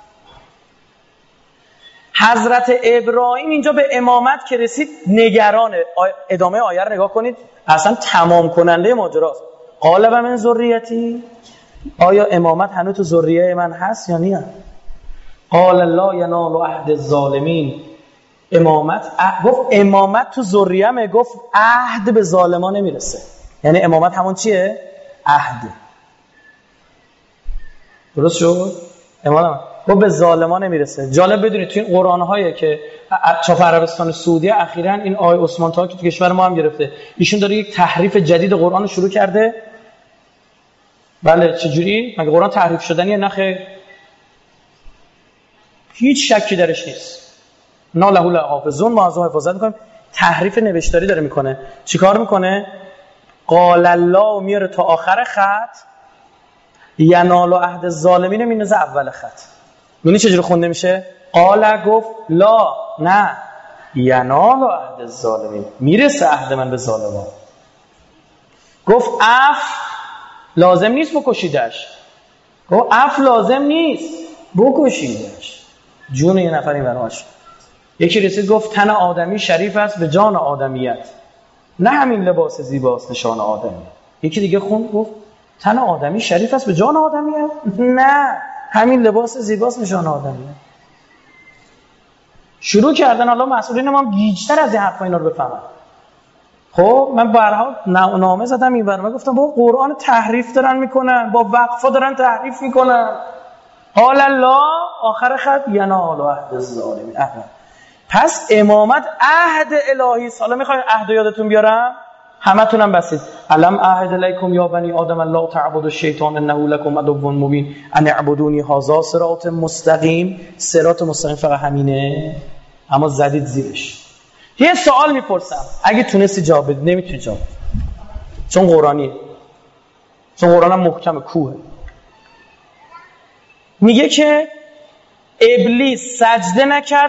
حضرت ابراهیم اینجا به امامت که رسید نگرانه. ادامه آیه رو نگاه کنید، اصلا تمام کننده ماجراست. قال و من ذریتی، آیا امامت هنوز تو ذریه من هست یا نه؟ قال لا ینال عهد الظالمین. گفت امامت تو ذریه‌مه، گفت عهد به ظالمان نمیرسه. یعنی امامت همون چیه؟ عهد. درست شد؟ امامت گفت به ظالمان نمیرسه. جالب بدونید تو این قرآن‌هایی که چاپ عربستان سعودی اخیراً این آقای عثمان طاهر که تو کشور ما هم گرفته، ایشون داره یک تحریف جدید قرآن شروع کرده. بله چجوری؟ مگه قرآن تحریف شدنیه؟ نخیر، هیچ شکی درش نیست. ناله لحافظون، ما از اون حفاظت میکنیم. تحریف نوشتاری داره میکنه. چیکار میکنه؟ قال الله میاره تا آخر خط، ینال عهد الظالمین مینوزه اول خط. میبینی چجوری خونده میشه؟ قال گفت لا نه ینال عهد الظالمین، میرسه عهد من به ظالمان. گفت لازم نیست بکشیدش. گفت لازم نیست بکشیدش. جون یه نفر این برنامه‌اش. یکی رسید گفت تن آدمی شریف است به جان آدمیت، نه همین لباس زیباست نشان آدمی. یکی دیگه گفت تن آدمی شریف است به جان آدمیت، نه همین لباس زیباست نشان آدمیت. شروع کردن حالا مسئولین ما گیج‌تر از این حرفا اینا رو بفهمن. خب من برها نامه زدم این برنامه، گفتم با قرآن تحریف دارن میکنن، با وقفا دارن تحریف میکنن. قال الله آخر خط ینال عهد الظالمین. پس امامت عهد الهی است. حالا میخواین عهد یادتون بیارم؟ همتونم بسید. علم عهد الیکم یا بنی آدم لا تعبدوا الشیطان انه لکم عدو مبین ان اعبدونی هذا صراط مستقیم. صراط مستقیم فقط همینه، اما زدید زیرش. یه سوال میپرسم، اگه تونستی جواب بدی، نمیتونی جواب بدی چون قرآنیه، چون قرآن هم محکم کوه. میگه که ابلیس سجده نکرد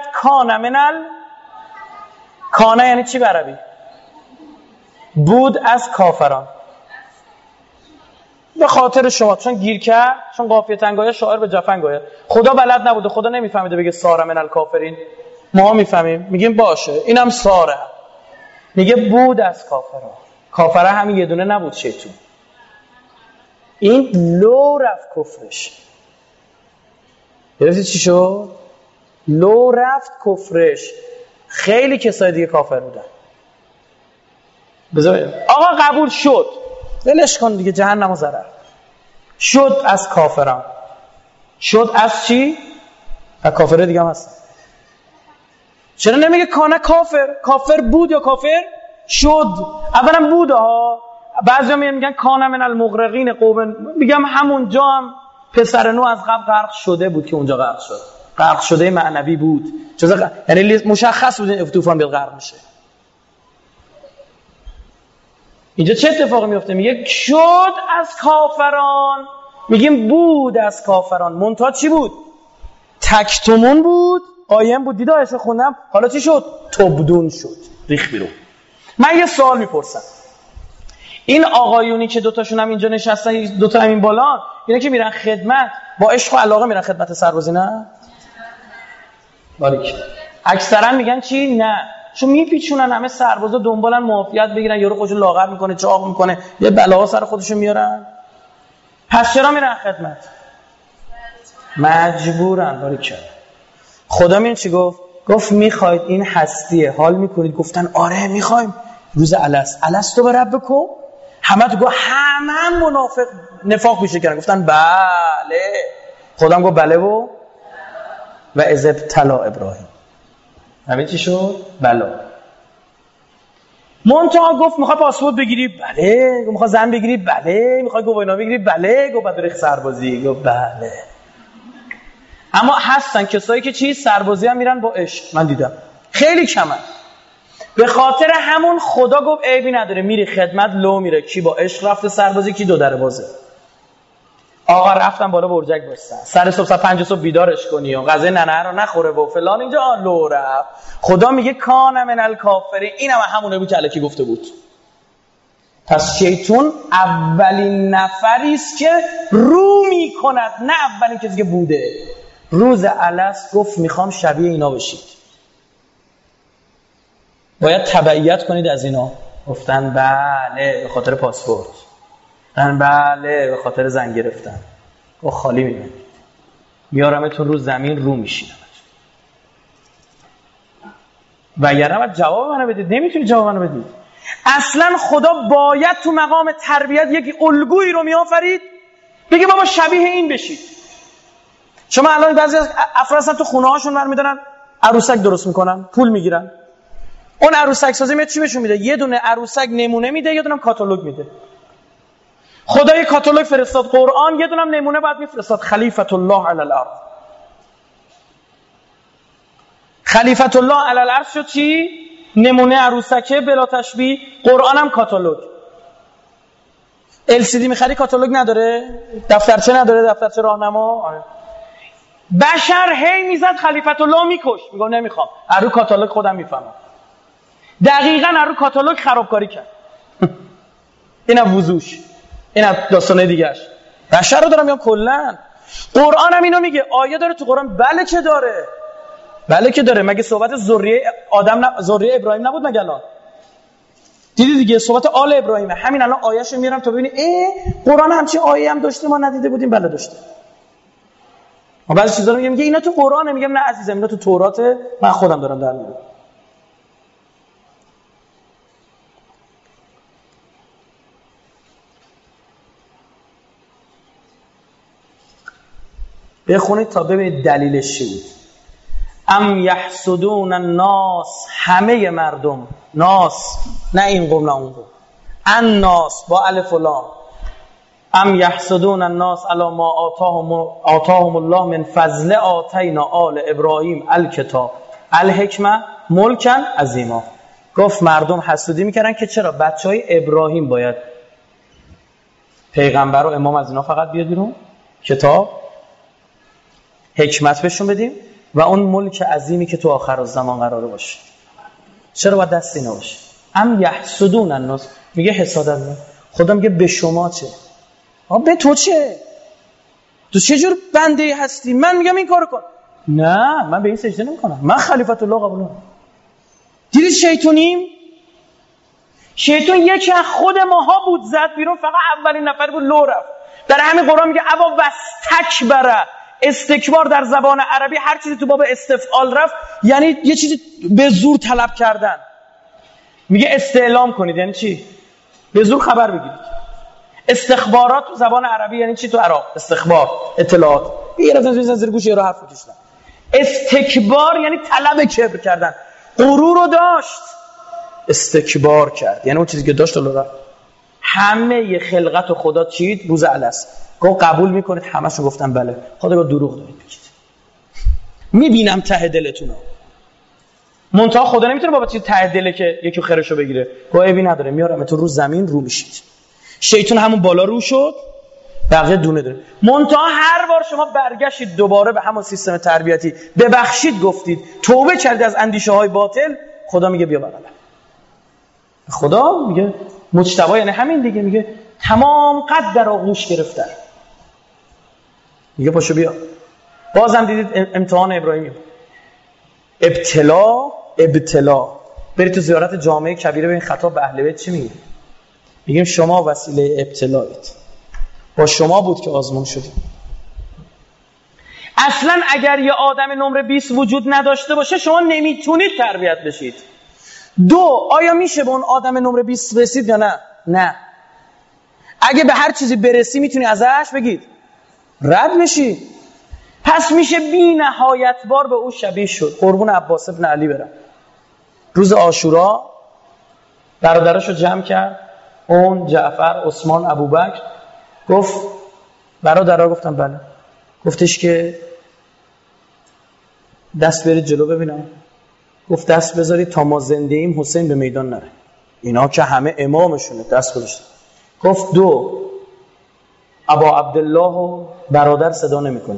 کانه یعنی چی عربی؟ بود از کافران. به خاطر شما چون گیر کرد، چون قافیه تنگایه شاعر به جفنگایه. خدا بلد نبوده، خدا نمیفهمیده بگه ساره من الکافرین. ما میفهمیم میگیم باشه اینم ساره. میگه بود از کافران. کافره همین یه دونه نبود شیطون. این لو رفت کفرش. گرفتی چی شد؟ لو رفت کفرش. خیلی کسای دیگه کافر بودن. آقا قبول شد، ولش کن دیگه، جهنم و ضرر. شد از کافران. شد از چی؟ از کافره دیگه هم هستن. چرا نمیگه کانه کافر؟ کافر بود یا کافر شد؟ اولا بود ها. بعضیا میگن کانه من المغرقین قوم، میگم همونجا هم پسر نوح از قبل غرق شده بود که اونجا غرق شد. غرق شده معنوی بود. یعنی مشخص بود طوفان بیاد غرق میشه. اینجا چه اتفاقی میفته؟ میگه شد از کافران، میگیم بود از کافران. منتها چی بود؟ تکتمون بود، قایم بود. دیده آیه خوندم، حالا چی شد؟ تبدون شد، ریخ بیرون. من یه سوال میپرسم، این آقایونی که دوتاشون هم اینجا نشستن، دوتا همین بالا، اینا که میرن خدمت با عشق و علاقه میرن خدمت سربازی؟ نه باریک. اکثرا میگن چی؟ نه، چون میپیچونن همه سربازا دنبالن معافیت بگیرن، یارو خودشو لاغر میکنه، چاق میکنه، یه بلاها سر خودشون میارن. پس چرا میرن خدمت؟ مجبورن. باریک. خدا این چی گفت؟ گفت میخواید این هستیه حال میکنید؟ گفتن آره میخوایم. روز الستو به ربکم، همه تو گفت، همه منافق نفاق پیشه کردن، گفتن بله. خدا گفت بله و اذ ابتلی ابراهیم. همین چی شد؟ بلا. منتها گفت میخوای پاسپورت بگیری؟ بله. گفت میخوای زن بگیری؟ بله. میخوای گواهینامه بگیری؟ بله. گفت بعد بری سربازی؟ گفت بله. اما هستن کسایی که چی؟ سربازی هم میرن با عشق. من دیدم خیلی کمن. به خاطر همون خدا گفت عیبی نداره، میری خدمت لو میره. کی با عشق رفته سربازی، کی دو در بازه. آقا رفتن بالا برجک بستن، سر صبح ساعت 5 صبح بیدارش کنی و غذای ننه رو نخوره و فلان. اینجا لو رفت. خدا میگه کان من الکافرین. اینم همونه بود که الکی گفته بود. پس شیطان اولین نفری است که رو میکند، نه اولین کسی که بوده. روز الست گفت میخوام شبیه اینا بشید، باید تبعیت کنید از اینا. گفتن بله به خاطر پاسپورت، گفتن بله به خاطر زن گرفتن. گفت خالی میبینید، میارمتون رو زمین، رو میشینم. وگرنه باید جواب منو بدید. نمیتونید جواب منو بدید. اصلا خدا باید تو مقام تربیت یک الگویی رو میآفرید، بگه بابا شبیه این بشید. شما الان بعضی از افراد اصلا تو خونه هاشون برمی‌دارن عروسک درست میکنن، پول میگیرن. اون عروسک سازی میاد چی بهشون میده؟ یه دونه عروسک نمونه میده، یه دونه کاتالوگ میده. خدا یه کاتالوگ فرستاد قرآن، یه دونه هم نمونه بعد میفرستاد خلیفت الله علی الارض. خلیفت الله علی الارض شد چی؟ نمونه عروسکه بلا تشبیه. قرآن هم کاتالوگ. LCD میخری کاتالوگ نداره؟ دفترچه نداره؟ دفترچه راهنما؟ آره. بشر هی میزد خلیفت الله میکش، میگم نمیخوام، رو کاتالوگ خودم میفهمم. دقیقاً رو کاتالوگ خرابکاری کرد. اینم وضوش، اینم داستانه دیگه‌اش. بشر رو دارم میگم کلا. قرآن هم اینو میگه. آیه داره تو قرآن؟ بله که داره. بله که داره. مگه صحبت ذریه آدم ذریه ابراهیم نبود مگه الان؟ دیدی دیگه صحبت آل ابراهیمه. همین الان آیه‌شو میارم تا ببینی قرآن همچین آیه هم داشته ما ندیده بودیم. بله داشته. ما بعضی چیزا رو میگه اینا تو قرآنه، میگم نه عزیزم اینا تو توراته، من خودم دارم در میارم. بخونید تا ببینید دلیلش چی بود. ام یحسدون الناس، همه مردم، ناس نه این قوم نه اون قوم، الناس با الف و لام. ام یحسدون الناس علی ما آتاهم الله من فضل آتینا آل ابراهیم الکتاب الحکمه ملکا عظیما. گفت مردم حسودی میکردن که چرا بچهای ابراهیم باید پیغمبر و امام از اینا فقط بیاد بیرون، کتاب حکمت بهشون بدیم و اون ملک عظیمی که تو آخر الزمان قراره باشه. چرا باید دست اینا باشه؟ ام یحسدون الناس، میگه حسادت نه. خدا میگه به شما چه؟ به تو چه؟ تو چه جور بنده هستی؟ من میگم این کارو کن. نه من به این سجده نمیکنم، من خلیفت الله قبول نمیکنم. دیدید شیطونیم؟ شیطان یکی از خود ماها بود، زد بیرون، فقط اولین نفر بود، لو رفت. در همین قرآن میگه ابا واستکبر، استکبار در زبان عربی هر چیزی تو باب استفعال رفت یعنی یه چیزی به زور طلب کردن. میگه استعلام کنید یعنی چی؟ به زور خبر بگیرید. استخبارات تو زبان عربی یعنی چی تو عراق؟ استخبار، اطلاعات. یه رفتن زیر گوش یه راه حرف کشیدن. استکبار یعنی طلب کبر کردن. غرور رو داشت، استکبار کرد یعنی اون چیزی که داشت رو رفت. همه ی خلقت و خدا چید روز الست گفت قبول میکنید؟ همه‌شون گفتن بله. خدا گفت دروغ دارید بگید، میبینم ته دلتونو. منتها خدا نمیتونه بابا چیز ته دله که یکی خرشو بگیره. گفت عیبی نداره میارمتون رو زمین رو میشید. شیطان همون بالا رو شد، بقیه دونه دونه. منتها هر بار شما برگشتید دوباره به همون سیستم تربیتی ببخشید گفتید، توبه کردید از اندیشه های باطل، خدا میگه بیا بغلم. خدا میگه مجتبی یعنی همین دیگه، میگه تمام قد در آغوش گرفتن، میگه پاشو بیا. بازم دیدید امتحان ابراهیمی، ابتلا. برید تو زیارت جامعه کبیره ببین خطاب به اهل بیت چی میگه. میگیم شما وسیله ابتلایید، با شما بود که آزمون شدیم. اصلا اگر یه آدم نمره 20 وجود نداشته باشه شما نمیتونید تربیت بشید. 2 آیا میشه به اون آدم نمره 20 رسید یا نه؟ نه. اگه به هر چیزی برسی میتونی ازش بگید رد بشی. پس میشه بی نهایت بار به او شبیه شد. قربون عباس ابن علی برم. روز عاشورا برادراشو جمع کرد، اون جعفر، عثمان، ابوبکر. گفت برادرها گفتن بله. گفتش که دست برید جلو ببینم. گفت دست بذارید تا ما زنده ایم حسین به میدان نره. اینا که همه امامشونه دست گذاشتن. گفت 2 ابا عبدالله و برادر صدا نمیکنه،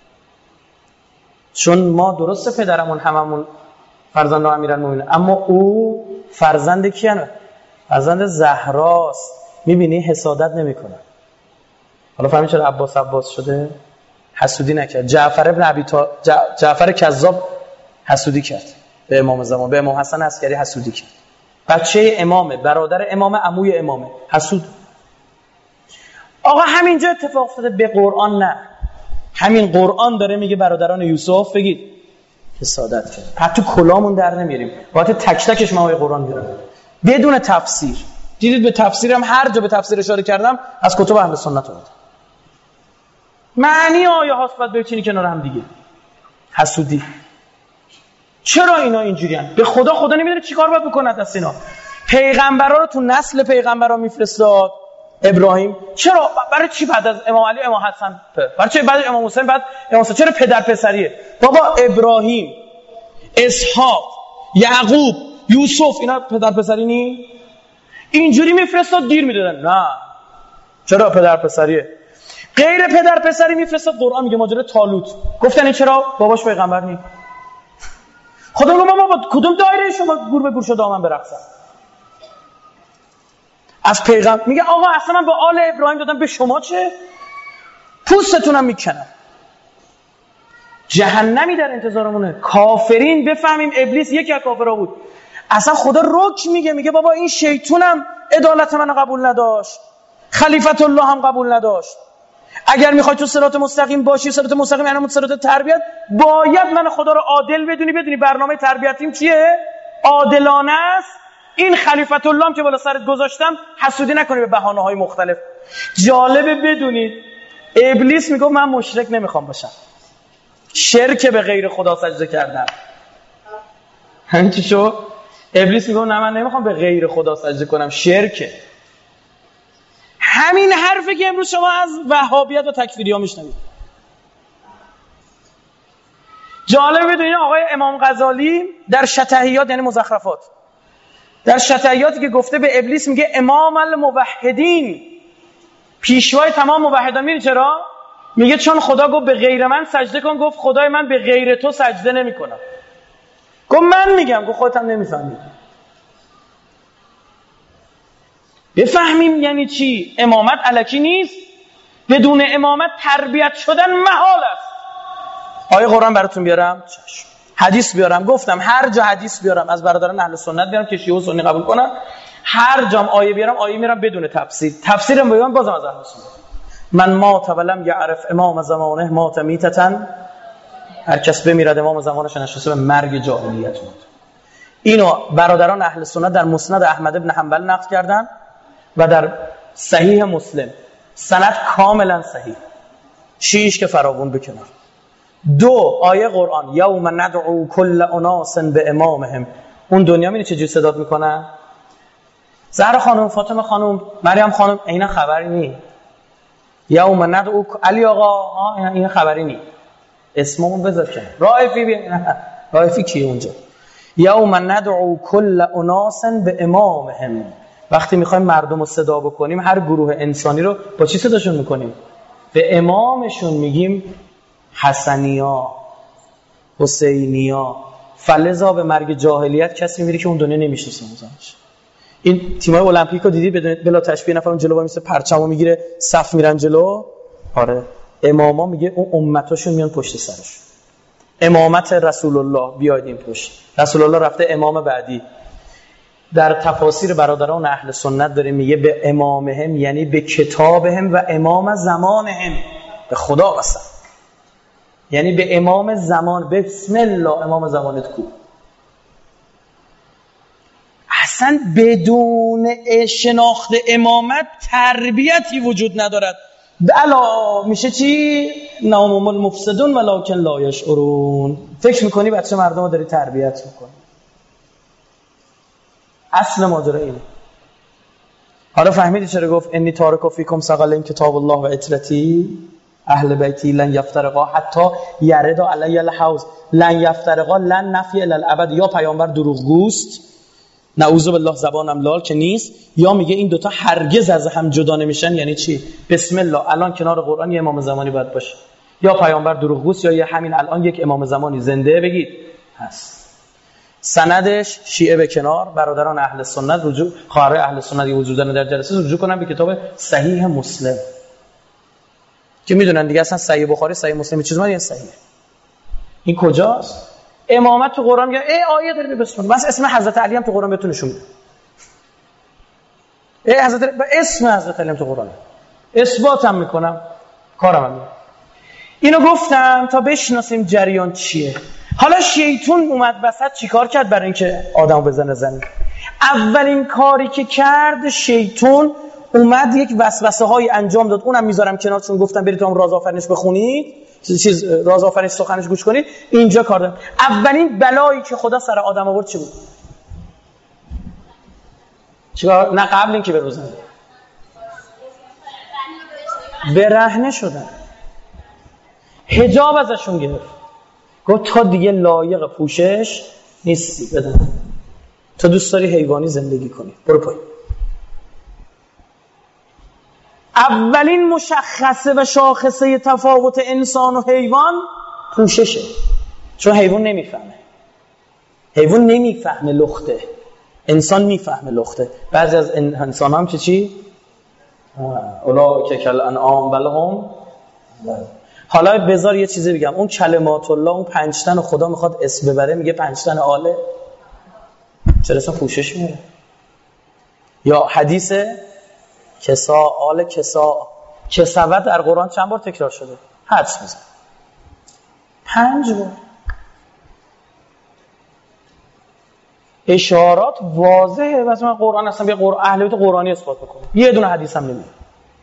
چون ما درسته پدرمون هممون فرزند امیرالمومنین، اما او فرزند کیه؟ فرزند زهراست. میبینی حسادت نمیکنه. حالا فهمی چرا عباس شده؟ حسودی نکرد. جعفر کذاب حسودی کرد به امام زمان، به امام حسن عسکری حسودی کرد. بچه امامه، برادر امامه، عموی امامه، حسود. آقا همینجا اتفاق افتاده، به قرآن نه. همین قرآن داره میگه برادران یوسف بگید حسادت کرد. حتی کلامون در نمیاریم، باید تک تکش ما قرآن بیارم بدون تفسیر. دیدید به تفسیرم هر جا به تفسیر اشاره کردم از کتب اهل سنت اومد. معنی آیه هاست باید بچینی کنار هم دیگه. حسودی. چرا اینا اینجوریان؟ به خدا نمیدونه چیکار باید بکنه از اینا. پیغمبرا رو تو نسل پیغمبرا میفرستاد. ابراهیم چرا؟ برای چی بعد از امام علی امام حسن؟ برای چی بعد امام حسین بعد امام حسن؟ چرا پدر پسریه؟ بابا ابراهیم، اسحاق، یعقوب، یوسف اینا پدر پسری نی؟ اینجوری میفرستاد دیر میدادن. نه. چرا پدر پسریه؟ غیر پدر پسری میفرستاد. قرآن میگه ماجرا طالوت. گفتن این چرا؟ باباش پیغمبر نی. خدا میگه ما کدوم دایره شما گور به گور شو دامن برقصن؟ از پیغمبر میگه آقا اصلا من با آل ابراهیم دادم، به شما چه؟ پوستتونم میکنم. جهنمی در انتظارمونه. کافرین بفهمیم ابلیس یکی از کافرها بود. اصلا خدا رک میگه بابا این شیطونم عدالت منو قبول نداشت، خلیفت الله هم قبول نداشت. اگر میخوای تو صراط مستقیم باشی، صراط مستقیم یعنی صراط تربیت، باید من خدا رو عادل بدونی برنامه تربیتیم چیه؟ عادلانه است. این خلیفت الله هم که بالا سرت گذاشتم حسودی نکنی به بهانه‌های مختلف. جالبه بدونید ابلیس میگه من مشرک نمیخوام باشم. شرک به غیر خدا سجده کردن. همین چی شو؟ ابلیس میگه نه من نمیخوام به غیر خدا سجده کنم، شرکه. همین حرفی که امروز شما از وهابیت و تکفیری‌ها میشنوید. جالبه بدونید آقای امام غزالی در شطحیات یعنی مزخرفات، در شطحیاتی که گفته به ابلیس میگه امام الموحدین، پیشوای تمام موحدان. میدونی چرا؟ میگه چون خدا گفت به غیر من سجده کن، گفت خدای من به غیر تو سجده نمیکنم. گفت من میگم، گفت خودت هم نمیفهمی. بفهمیم یعنی چی. امامت الکی نیست. بدون امامت تربیت شدن محال است. آیه قرآن براتون بیارم، چشم. حدیث بیارم، گفتم هر جا حدیث بیارم از برادران اهل سنت بیارم که شیعه و سنی قبول کنن، هر جام آیه بیارم آیه میرم بدون تفسیر، تفسیرم بیارم بازم از اهل سنت. من مات ولم یعرف امام زمانه مات میتتا، هر کس بمیرد امام زمانش نشسته به مرگ جاهلیت بود. اینو برادران اهل سنت در مسند احمد بن حنبل نقل کردن و در صحیح مسلم سند کاملا صحیح، شیش که فراوون بکنار. 2 آیه قرآن یوم ندعو کل اناس به امامهم. اون دنیا میره چه جوری صدات میکنن؟ زهرا خانم، فاطمه خانم، مریم خانم، اینا خبری نی. یوم ندعو علی آقا، اینا خبری نی. اسممون بذار کنه. رائفی بیا. رائفی کی اونجا؟ یوم ندعو کل اناس به امامهم. وقتی میخوایم مردم رو صدا بکنیم، هر گروه انسانی رو با چی صداشون میکنیم؟ به امامشون میگیم حسنیا، حسینیا. فلذا به مرگ جاهلیت کسی میره که اون دنیا نمیشناسه موزنش. این تیمای المپیک رو دیدی بلا تشبیه نفر اون جلو با میسه پرچمو میگیره صف میرن جلو. آره اماما میگه اون امتاشون میان پشت سرش. امامت رسول الله بیاید این پشت. رسول الله رفته امام بعدی. در تفاسیر برادران اهل سنت داره میگه به امامهم یعنی به کتابهم و امام زمانهم. به خدا قسم، یعنی به امام زمان. بسم الله امام زمانت کو. اصلا بدون شناخت امامت تربیتی وجود ندارد. بلا میشه چی؟ نام المفسدون ولکن لا یشعرون. فکر میکنی بچه مردم رو داری تربیت میکنی. اصل ماجرا اینه. حالا فهمیدی چرا گفت انی تارک فیکم ثقلین کتاب الله و اطرتی اهل بیتی لن یفترقا حتی یرد علی الحوض. لن یفترقا لن نفی الی الابد. یا پیامبر دروغگوست، نعوذ بالله زبانم لال که نیست، یا میگه این دوتا هرگز از هم جدا نمیشن. یعنی چی؟ بسم الله الان کنار قرآن یه امام زمانی باید باشه، یا پیامبر دروغگوست، یا همین الان یک امام زمانی زنده بگید هست. سندش شیعه به کنار، برادران اهل سنت رجوع، خواهر اهل سنت که وجود دارن در جلسه رجوع کنن به کتاب صحیح مسلم که میدونن دیگه اصلا صحیح بخاری صحیح مسلم چیز ما این صحیح. این کجاست؟ امامت تو قرآن میگه ای آیه داره بسم الله. بس اسم حضرت علی هم تو قرآن بهتون نشون میده. ای حضرت اسم حضرت علی هم تو قرآن اثباتم میکنم، کارم هم. اینو گفتم تا بشناسیم جریان چیه. حالا شیطون اومد وسط چیکار کرد برای اینکه آدمو بزنه زمین؟ اولین کاری که کرد شیطون اومد یک وسوسه های انجام داد. اونم میذارم کنار چون گفتم برید تو راز آفرینش بخونید، چیز راز آفرینش سخنش گوش کنید. اینجا کار داد. اولین بلایی که خدا سر آدم آورد چی بود؟ چیکار؟ نه قبل اینکه بروزن برهنه شدن، حجاب ازشون گرفت. گفت تا دیگه لایق پوشش نیستی، بدن تا دوست داری حیوانی زندگی کنی برو پایین. اولین مشخصه و شاخصه تفاوت انسان و حیوان پوششه. چون حیوان نمیفهمه، حیوان نمیفهمه لخته، انسان میفهمه لخته. بعضی از انسان هم چی؟ اولئک کالانعام بل هم. حالا بذار یه چیزی بگم. اون کلمات الله، اون 5 تن خدا میخواد اسم ببره میگه 5 تن آله، چرا اصلا پوشش میره؟ یا حدیث کسا آل کسا، کسوت در قرآن چند بار تکرار شده؟ حدس میزن 5 بار. اشارات واضحه. واسه من قرآن اصلا به قرآن اهل بیت قرآنی اثبات بکنه، یه دونه حدیث هم نمیاد.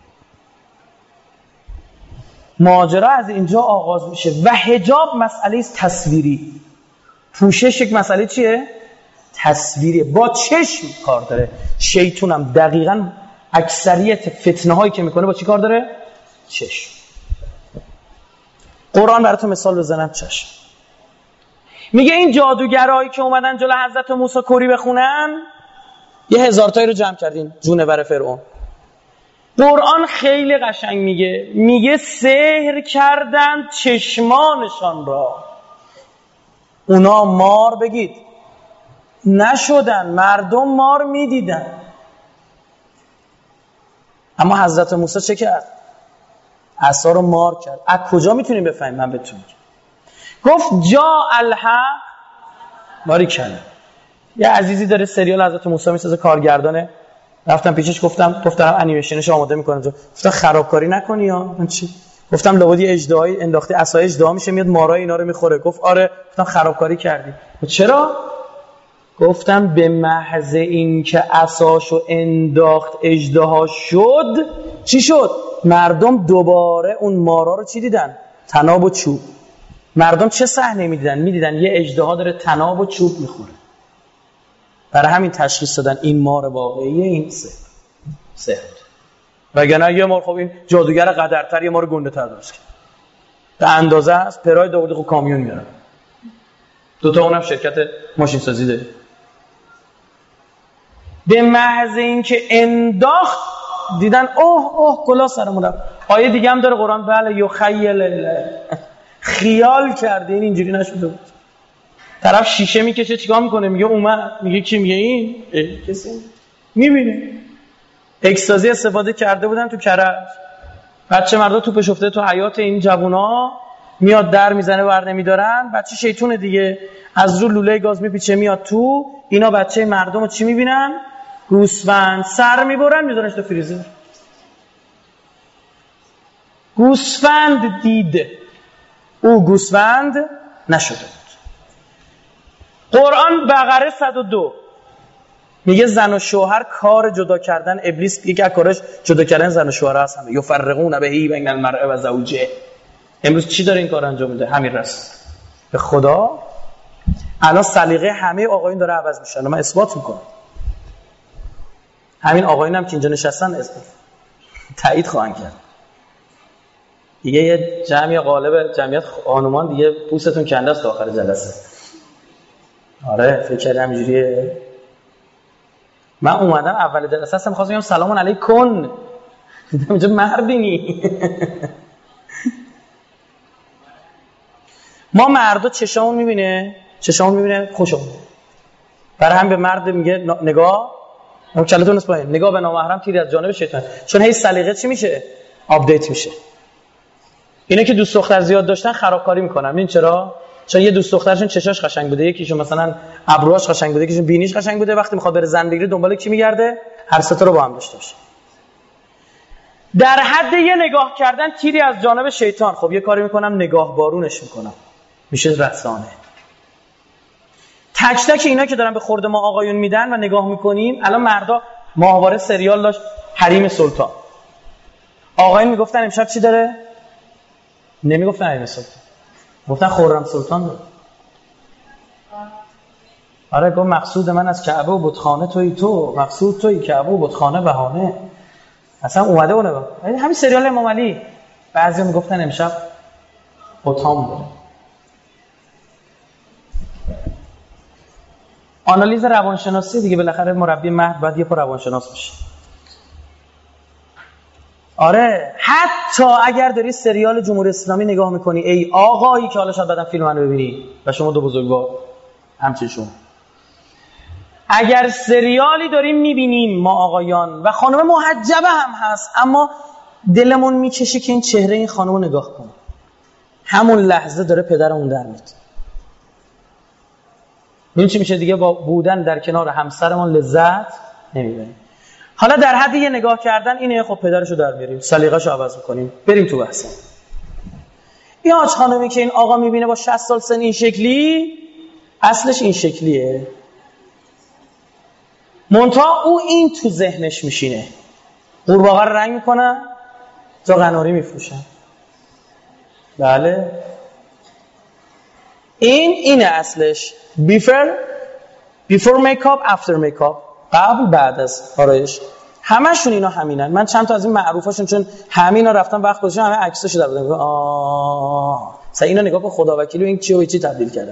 ماجرا از اینجا آغاز میشه. و حجاب مسئله است تصویری. پوشش یک مسئله چیه؟ تصویری، با چشم کار داره. شیطان هم دقیقاً اکثریت فتنه هایی که میکنه با چی کار داره؟ چشم. قرآن براتون مثال بزنم. چشم میگه این جادوگرایی که اومدن جلو حضرت موسی کری بخونن 1000 تایی رو جمع کردین جونور فرعون. قرآن خیلی قشنگ میگه سحر کردن چشمانشان را، اونا مار بگید نشدن، مردم مار میدیدن. اما حضرت موسی چه کرد؟ عصا رو مار کرد. از کجا میتونیم بفهمیم؟ من بهتون میگم. گفت جا الحق باری کنه. یه عزیزی داره سریال حضرت موسی میسازه، کارگردانه، رفتم پیشش گفتم انیمیشنش آماده میکنم. گفتم خرابکاری نکنی ها. من چی گفتم لابد یه اژدهایی انداختی عصای اژدها میشه میاد مارای اینا رو میخوره. گفت آره. گفتم خرابکاری کردی. چرا؟ گفتم به محض اینکه عصاشو انداخت اژدها شد چی شد؟ مردم دوباره اون مارا رو چی دیدن؟ طناب و چوب. مردم چه صحنه میدیدن یه اژدها داره طناب و چوب میخوره. برای همین تشخیص دادن این مار واقعیه، این سحر. وگرنه یه مار، خب این جادوگر قدرتر یه مار گنده تر درست کرد به اندازه است پراید آورده خب کامیون میارن. دوتا اونم شرکت ماشین سازی داره. به محض اینکه انداخت دیدن اوه کلا سرمون رفت. آیه دیگه هم داره قرآن بله یخیل خیال کرده این اینجوری نشده بود. طرف شیشه میکشه چیکار میکنه؟ میگه اومد. میگه کی؟ میگه این کسی میبینه. اکستازی استفاده کرده بودن تو کرج. بچه مردا توپش افتاده تو حیات این جوونا، میاد در میزنه ور نمیدارن. بچه شیطونه دیگه، از رو لوله گاز میپیچه میاد تو. اینا بچه مردم رو چی میبینن؟ گوسفند. سر میبرن میذارنش تو فریزر. گوسفند دیده، او گوسفند نشده بود. قرآن بقره 102 میگه زن و شوهر کار جدا کردن ابلیس، یکی از کارش جدا کردن زن و شوهر هست. همه یفرقون بهی بین المرء و زوجه. امروز چی داره این کار انجام میده؟ همین رسم به خدا. الان سلیقه همه آقایون داره عوض میشه. من اثبات میکنم. همین آقایون هم که اینجا نشستن تایید خواهند کرد. دیگه یه جمعی غالب جمعیت خانومان دیگه پوستتون کنده است تا آخر جلسه. آره فکر کردم اینجوریه. من اومدم اول جلسه اصلا می‌خواستم بگم سلام علیکم. دیدم اینجا مردینی. ما مردا چشامون میبینه خوشمون. برای هم به مرد میگه نگاه، اون کلتون است پایین، نگاه به نامحرم تیری از جانب شیطان. چون هی سلیقه چی میشه؟ آپدیت میشه. اینا که دوست دختر زیاد داشتن خرابکاری میکنن. این چرا؟ چون یه دوست دخترشون چشاش قشنگ بوده، یکیشون مثلا ابروهاش قشنگ بوده، یکیشون بینیش قشنگ بوده. وقتی میخواد بره زن بگیره دنبال کی میگرده؟ هر سه تا رو با هم داشته باشه. در حد یه نگاه کردن تیری از جانب شیطان. خب یه کاری میکنم نگاه بارونش میکنم، میشه رسانه. تک تک اینا که دارن به خورد ما آقایون میدن و نگاه میکنیم. الان مردا ماهواره سریال داشت حریم سلطان. آقایون میگفتن امشب چی داره؟ نمیگفتن حریم سلطان، گفتن خرم سلطان داره. آره گفت مقصود من از کعبه و بتخانه توی تو، مقصود توی کعبه و بتخانه بهانه. اصلا اومده اونه همین سریال امام علی. بعضی میگفتن امشب بتام داره. آنالیز روانشناسی دیگه، بالاخره مربی مهد باید یه پر روانشناس بشه. آره حتی اگر داری سریال جمهوری اسلامی نگاه میکنی ای آقایی که حالا شاید بعدم فیلم منو ببینی و شما دو بزرگوار همچنشون، اگر سریالی داریم میبینیم ما آقایان و خانم محجبه هم هست، اما دلمون میکشه که این چهره این خانم رو نگاه کنه، همون لحظه داره پدرمون در میاد. این چی میشه دیگه؟ با بودن در کنار همسرمون لذت نمیبریم. حالا در حد یه نگاه کردن اینه، خب پدرشو در میاریم، سلیقه‌شو عوض می‌کنیم، بریم تو بحث. این حاج خانمی که این آقا میبینه با 60 سال سن این شکلی، اصلش این شکلیه. منتها او این تو ذهنش میشینه، قورباغه رو رنگ میکنن تا قناری میفروشن. بله اینه اصلش. before makeup after makeup، قبل بعد از آرایش. همشون اینا همینن. من چند تا از این معروفاشون چون همینا رفتم وقت گذاشتم همه عکساشو در بردم. سعی اینا نگاه کن خدا وکیلی این چی و چی تبدیل کردن.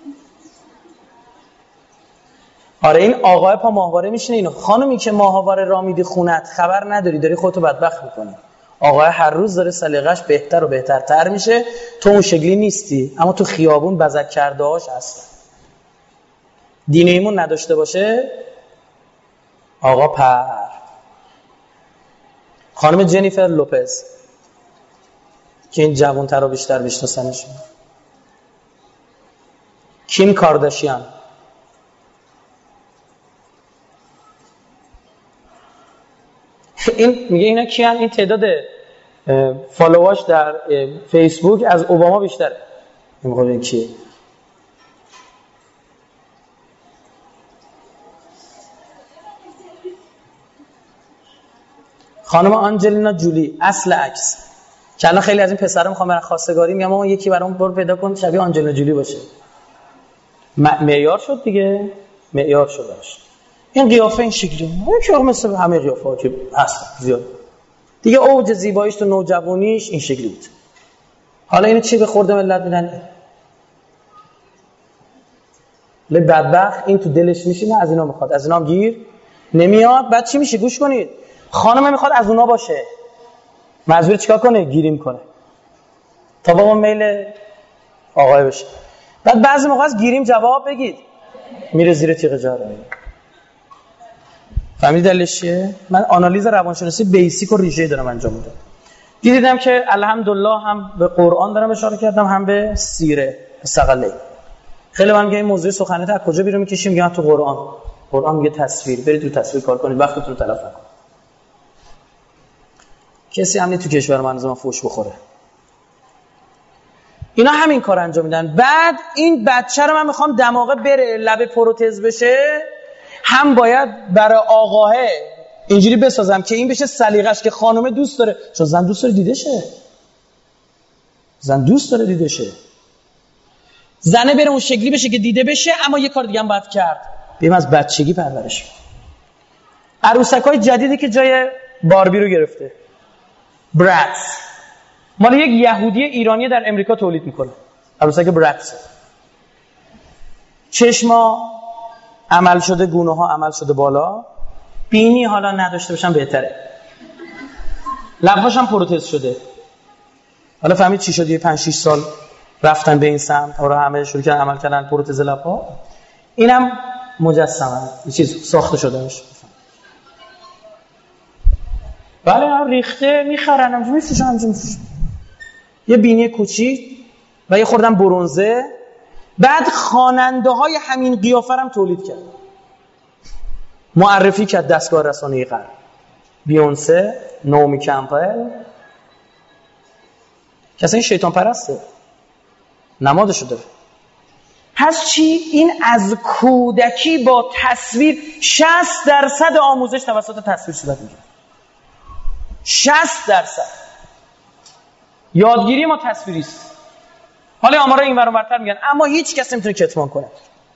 آره این آقای پا ماهواره میشینه اینو. خانومی که ماهواره را میدی خونت خبر نداری، داری خودتو بدبخت میکنی. آقای هر روز داره سلیقه‌اش بهتر و بهترتر میشه، تو اون شکلی نیستی اما تو خیابون بزک کرده‌هاش هست. دین ایمون نداشته باشه آقا پر. خانم جنیفر لوپز که این جوان‌ترا بیشتر میشناسنش، کیم کارداشیان، این میگه اینا کیان؟ این تعداد فالوواش در فیسبوک از اوباما بیشتره. این کیه؟ خانم آنجلینا جولی، اصل عکس. که الان خیلی از این پسرا میخوام برن خواستگاری، میگم اون یکی برام برو پیدا کن شبیه آنجلینا جولی باشه. معیار شد دیگه، معیار شدش. این قیافه این شکلی که مثل همه قیافه‌ها که هست زیاد دیگه، اوج زیباییش تو نوجوانیش این شکلی بود. حالا اینو چی به خورده ملت میدن؟ لی بدبخت این تو دلش میشینه، از اینا میخواد، از اینا هم گیر نمیاد. بعد چی میشه؟ گوش کنید، خانم میخواد از اونا باشه، مجبور چیکار کنه؟ گیریم کنه تا با میل آقای بشه. بعد بعضی موقع از گیریم جواب بگید میره زیر تیغ جاره. فهمید دلیلش چیه؟ من آنالیز روانشناسی بیسیک و ریشه‌ای دارم انجام میدم. دیدم که الحمدلله هم به قرآن دارم اشاره کردم، هم به سیره ثقلین. خیلی من میگم این موضوع سخنرانی از کجا بیرون میکشیم؟ میگم تو قرآن میگه تصویر، برید تو تصویر کار کنید، وقتتون رو تلف نکنید. کسی هم تو کشور من از ما فوش بخوره. اینا همین کار انجام میدن. بعد این بچه رو من میخوام دماغه بره لب پروتز بشه، هم باید برای آقاه اینجوری بسازم که این بشه سلیقش که خانومه دوست داره، چون زن دوست داره دیده شه. زن دوست داره دیده شه. زنه بره اون شکلی بشه که دیده بشه، اما یه کار دیگه هم باید کرد، بیم از بچگی پرورش. عروسکای جدیدی که جای باربی رو گرفته، براتس، مال یک یهودی ایرانی در امریکا تولید میکنه. عروسک براتس، چشما عمل شده، گونه ها عمل شده بالا، بینی حالا نداشته باشن بهتره، لبهاش هم پروتز شده. حالا فهمید چی شد؟ 5-6 سال رفتن به این سمت، حالا همه شروع کردن عمل کردن پروتز لبها. اینم مجسمه، یه چیز ساخته شده میشه. بله هم ریخته میخرن، همجور میفروشن، همجور میفروشن. یه بینی کوچیک و یه خوردن برنزه. بعد خواننده های همین قیافه هم تولید کرد، معرفی کرد دستگاه رسانه‌ای غرب. بیونسه، نومی کمپل، کسی این شیطان پرسته، نمادشو داره. پس چی؟ این از کودکی با تصویر 60% آموزش توسط تصویر صورت میگیره. 60% یادگیری ما تصویری است. حالا آمارا این ور اونورتر میگن، اما هیچ کس نمیتونه کتمان کنه.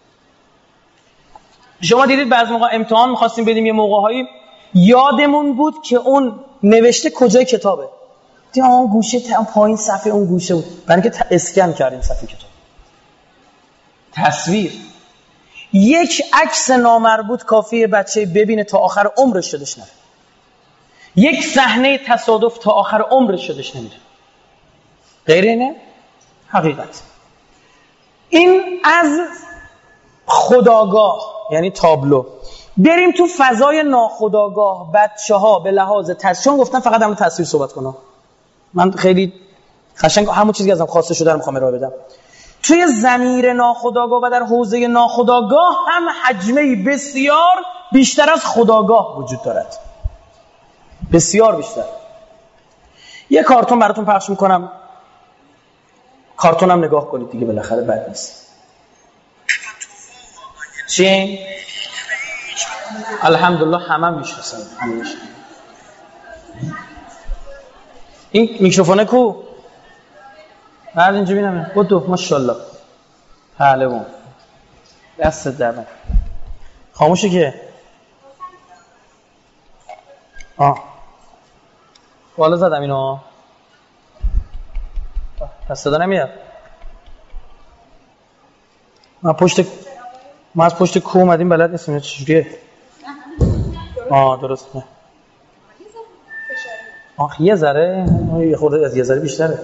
شما دیدید بعضی موقع امتحان می‌خواستیم بدیم، یه موقع‌هایی یادمون بود که اون نوشته کجای کتابه. دیدم اون گوشه پایین صفحه اون گوشه بود، برای اینکه اسکن کردیم صفحه کتاب. تصویر. یک عکس نامربوط کافیه بچه ببینه تا آخر عمرش یادش نره. یک صحنه تصادف تا آخر عمرش یادش نمیره. غیر اینه حقیقت. این از خودآگاه، یعنی تابلو. بریم تو فضای ناخودآگاه. بچه‌ها به لحاظ تصویر، گفتن فقط در مورد تصویر صحبت کنم، من خیلی قشنگ همون چیزی که ازم خواسته شده رو میخوام ارائه بدم. توی ضمیر ناخودآگاه و در حوزه ناخودآگاه هم حجمه بسیار بیشتر از خودآگاه وجود دارد، بسیار بیشتر. یه کارتون براتون پخش میکنم، کارتونم نگاه کنید دیگه، بالاخره بد نیست. چی؟ الحمدلله همه میشناسن. این میکروفونه کو؟ بعد اینجا بینم بدو. ماشاءالله پهلوان، دست درد. خاموشه که بالا زدم اینو، پس صدا نمیاد. ما از پشت کو اومدیم، بلد نیستیم چجوریه. درسته. یه ذره، یه خورده از یه ذره بیشتره.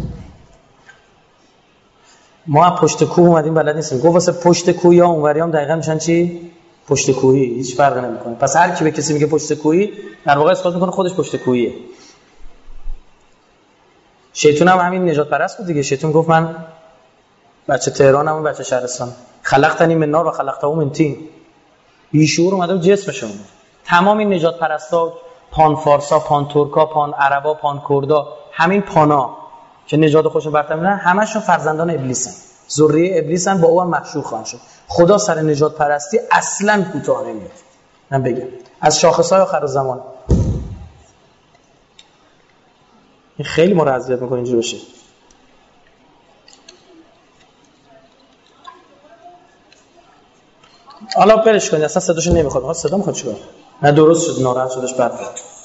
ما از پشت کوه اومدیم، بلد نیستیم. گفت واسه پشت کوه یا اونوری هم دقیقاً میشن چی؟ پشت کوهی. هیچ فرقی نمیکنه. پس هر کی به کسی میگه پشت کوهی، در واقع اثبات میکنه خودش پشت کوهیه. شیطان هم همین نجات پرست بود دیگه. شیطان گفت من بچه تهرانم و بچه شهرستان، خلقتنی من نار و خلقته من طین. بیشعور اومده و جسمشون. تمام این نجات پرستا پان فارسا، پان ترکا، پان عربا، پان کردا، همین پانا که نژاد خودشون برتر می‌دونن، همشون فرزندان ابلیسن، ذریه ابلیسن، با او هم معشوق خواهند شد. خدا سر نژاد پرستی اصلاً کوتاه نمیاد. من بگم از شاخص‌های آخر زمان این خیلی ما رو اذیت می‌کنه اینجوری بشه. حالا برش کنید، اصلا صداشو نمیخواد. صدا میخواد چیکار؟ نه درست شد، ناراحت شدش بعد.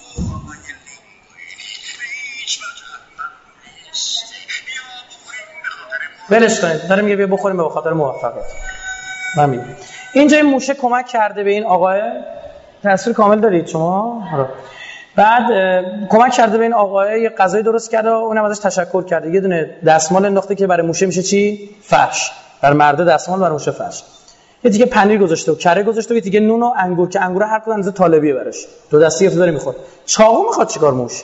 برش کنید. داره میگه بیا بخوریم به خاطر موفقیت. همین. اینجا این موشه کمک کرده به این آقای. تصویر کامل دارید شما؟ آره. بعد کمک کرده به این آقای، یه غذای درست کرده، اونم ازش تشکر کرده. یه دونه دستمال انداخته که برای موشه میشه چی؟ فرش. برای مرده دستمال، برای موشه فرش. یه دیگه پنیر گذاشته و کره گذاشته و یه دیگه نون و انگور، که انگور هر کدوم اندازه طالبیه براش. دو دستی گرفته داره میخوره. چاقو میخواد چیکار موش؟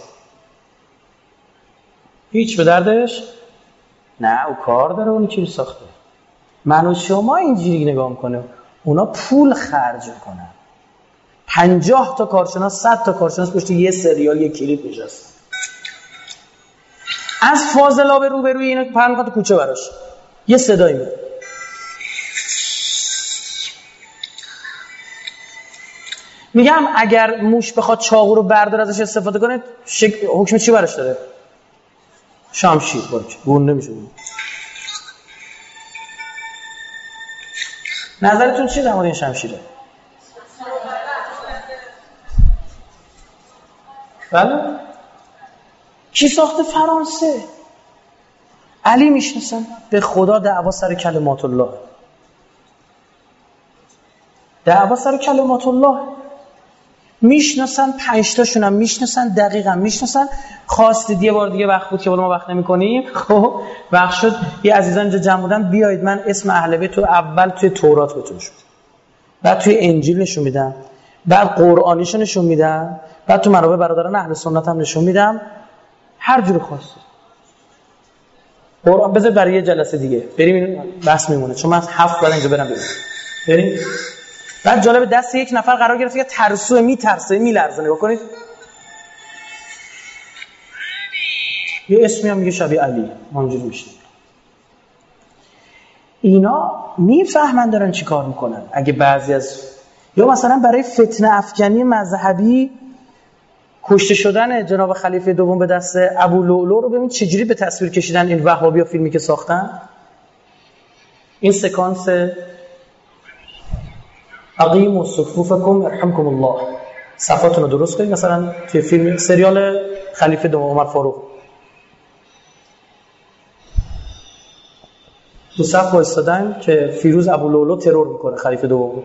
هیچ به دردش نه، او کار داره، اون چیزی ساخته. من و شما اینجوری نگاه میکنه، اونا پول خرج میکنن. 50 تا کارشناس، 100 تا کارشناس پشت یه سریال یه کلیپ نشسته. از فاضلاب روبروی اینو پرن میکنه تو کوچه براش. یه صدایی میاد. میگم اگر موش بخواد چاقو رو برداره ازش استفاده کنه، حکم چی براش داره؟ شمشیر باشه. گونده میشه. نظرتون چیه در مورد این شمشیره؟ بله؟ کی ساخته؟ فرانسه. علی میشناسن؟ به خدا دعوا سر کلمات الله. دعوا سر کلمات الله. میشناسن، 5 تاشون هم میشناسن، دقیقاً میشناسن. خواستید یه بار دیگه وقت بود که ما وقت نمی‌کنیم. خب وقت شد یه عزیزان اینجا جمع بودن، بیایید من اسم اهل بیت رو اول توی تورات بهتون شد، بعد توی انجیل نشون میدم، بعد قرآنیشو نشون میدم، بعد تو منابع برادران اهل سنت هم نشون میدم، هر جور خواستید. قرآن بذار برای یه جلسه دیگه بریم، این بحث میمونه چون من 7 بعد اینجا برم بریم. بعد جالب دست یک نفر قرار گرفت که ترسو، میترسه، میلرزه. نگاه کنید یه اسمی هم میگه شبیه علی، اونجوری میشه. اینا میفهمن دارن چی کار میکنن. اگه بعضی از یا مثلا برای فتنه افکنی مذهبی، کشته شدن جناب خلیفه دوم به دست ابو لؤلؤ رو ببین چجوری به تصویر کشیدن این وهابی‌ها فیلمی که ساختن. این سکانس اقیموا صفوفکم یرحمکم الله، صفاتون رو درست کنید. مثلا توی فیلم سریال خلیفه دوم عمر فاروق دو صف وایسادن که فیروز ابو لؤلؤ ترور میکنه خلیفه دوم.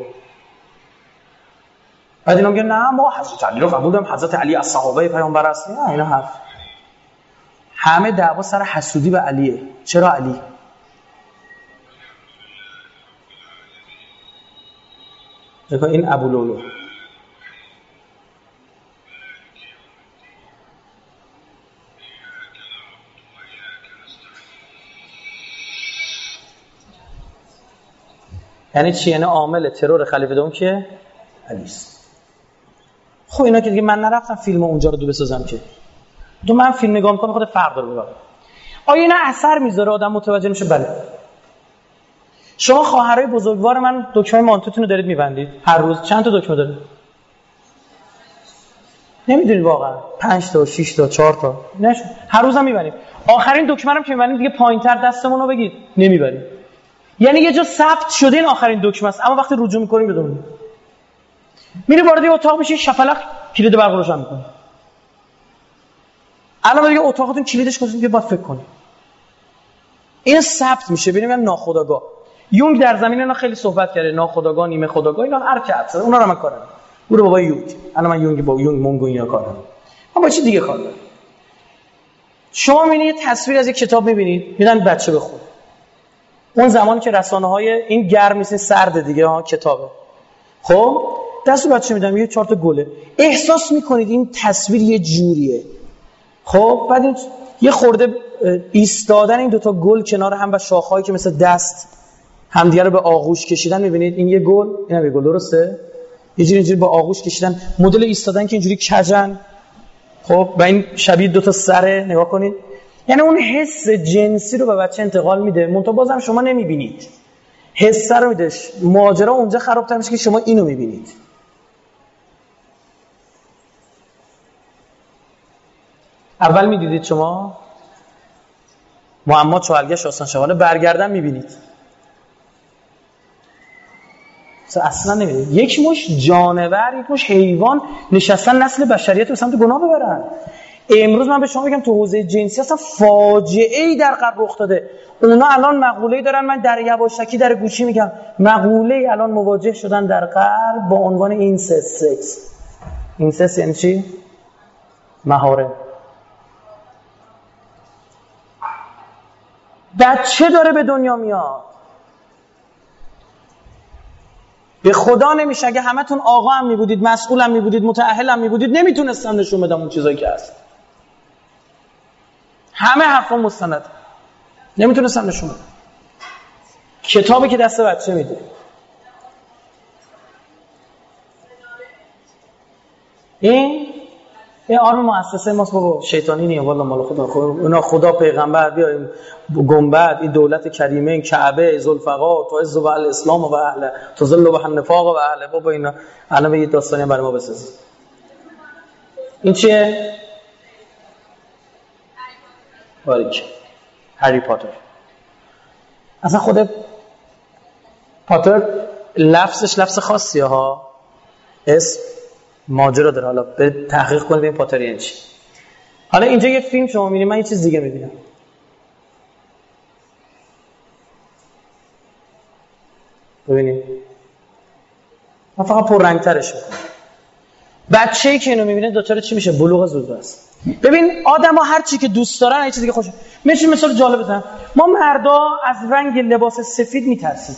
بعد اینا میگن نه ما حضرت علی رو قبول داریم، حضرت علی از صحابه پیامبر است. نه اینا حرف. همه دعوا سر حسودی به علیه. چرا علی؟ چرا این ابو لؤلؤ؟ یعنی چی؟ یعنی عامل ترور خلیفه دوم که علی است. خب اینا که دیگه من نرفتم فیلم اونجا رو بسازم که تو من فیلم نگاه میکنم خود فرق داره بگم. آیا اینا اثر میذاره آدم متوجه میشه؟ بله. شما خواهرای بزرگوار من دکمه مانتوتون رو دارید میبندید هر روز. چند تا دکمه داره؟ نمیدونید واقعا. 5 تا 6 تا 4 تا نه، هر روزم میبرید. آخرین دکمه رو که میبرید دیگه پایینتر دستمون رو بگید نمیبرید. یعنی یه جا ثبت شده این آخرین دکمه است، اما وقتی رجوع میکنیم بدونید میری وارد اتاق میشی، شفلق کلید برق روشن میکنی. الان دیگه اتاقتون کلیدش گذاشتین که باید فکر کنی. این ثبت میشه. ببینیم ناخودآگاه. یونگ در زمین اینا خیلی صحبت کرده، ناخودآگاه، نیمه خودآگاه، اینا هر چه هست اونا رو من کارم. برو بابا یونگ. الان من یونگ با یونگ مونگو اینا کارم. من با چی دیگه کار دارم؟ شما میبینید تصویر از یک کتاب میبینید، میدن بچه بخونه. اون زمان که رسانه‌های این گرم نیست، سرد دیگه ها، کتابه. خب دستو بچه میدم یه 4 تا گله. احساس میکنید این تصویر یه جوریه. خب بعد این یه خورده ایستادن این 2 تا گل کنار هم و شاخه‌هایی که مثل دست همدیگه رو به آغوش کشیدن، میبینید این یه گل، اینم یه گل، درسته؟ یه جوری اینجوری با آغوش کشیدن، مدل ایستادن که اینجوری کجن، خب و این شبیه 2 تا سره، نگاه کنید. یعنی اون حس جنسی رو به بچه انتقال میده، منتها بازم شما نمیبینید. حس رو میده. ماجرا اونجا خرابتر میشه که شما اینو میبینید. اول میدیدید شما معما چوهلگشت آسان شواله، برگردن میبینید. اصلا نمیدید. یک مش جانور، یک مش حیوان نشستن نسل بشریت رو سمت گناه ببرن. امروز من به شما بگم تو حوزه جنسی اصلا فاجعه‌ای در غرب رخ داده. اونا الان مقوله‌ای دارن، من در یواشکی در گوشی میگم، مقوله‌ای الان مواجه شدن در غرب با عنوان اینسست سکس. اینسست یعنی چی؟ محارم. بچه داره به دنیا میاد. به خدا نمیشه. اگه همتون آقا هم میبودید، مسئول هم میبودید، متأهل هم میبودید، نمیتونستم نشون بدم اون چیزایی که هست. همه حرفا مستند، نمیتونستم نشون بدم. کتابی که دست بچه میده، این آرم مؤسسه ماست بابا، شیطانی نیه والله، مال خدا. اونا خدا پیغمبر بیایم گنبد، این دولت کریمه، این کعبه، ذوالفقار، تو عز و الاسلام و اهل، تو ذل و النفاق و اهل. بابا اینا الان یه داستانی برای ما بسازید. این چیه؟ باریک هری پاتر. اصلا خود پاتر لفظش لفظ خاصیه ها، اسم ماجرا داره. حالا به تحقیق کنید این پاتر یعنی چی. حالا اینجا یه فیلم شما میبینید، من یه چیز دیگه میبینم. ببینید من فقط پررنگ‌ترش میکنم. بچه‌ای که اینو میبینه دچار چی میشه؟ بلوغ زود است. ببین آدما هر چی که دوست دارن یه چیزی که خوشه. مثال جالب بزنم. ما مردا از رنگ لباس سفید میترسیم،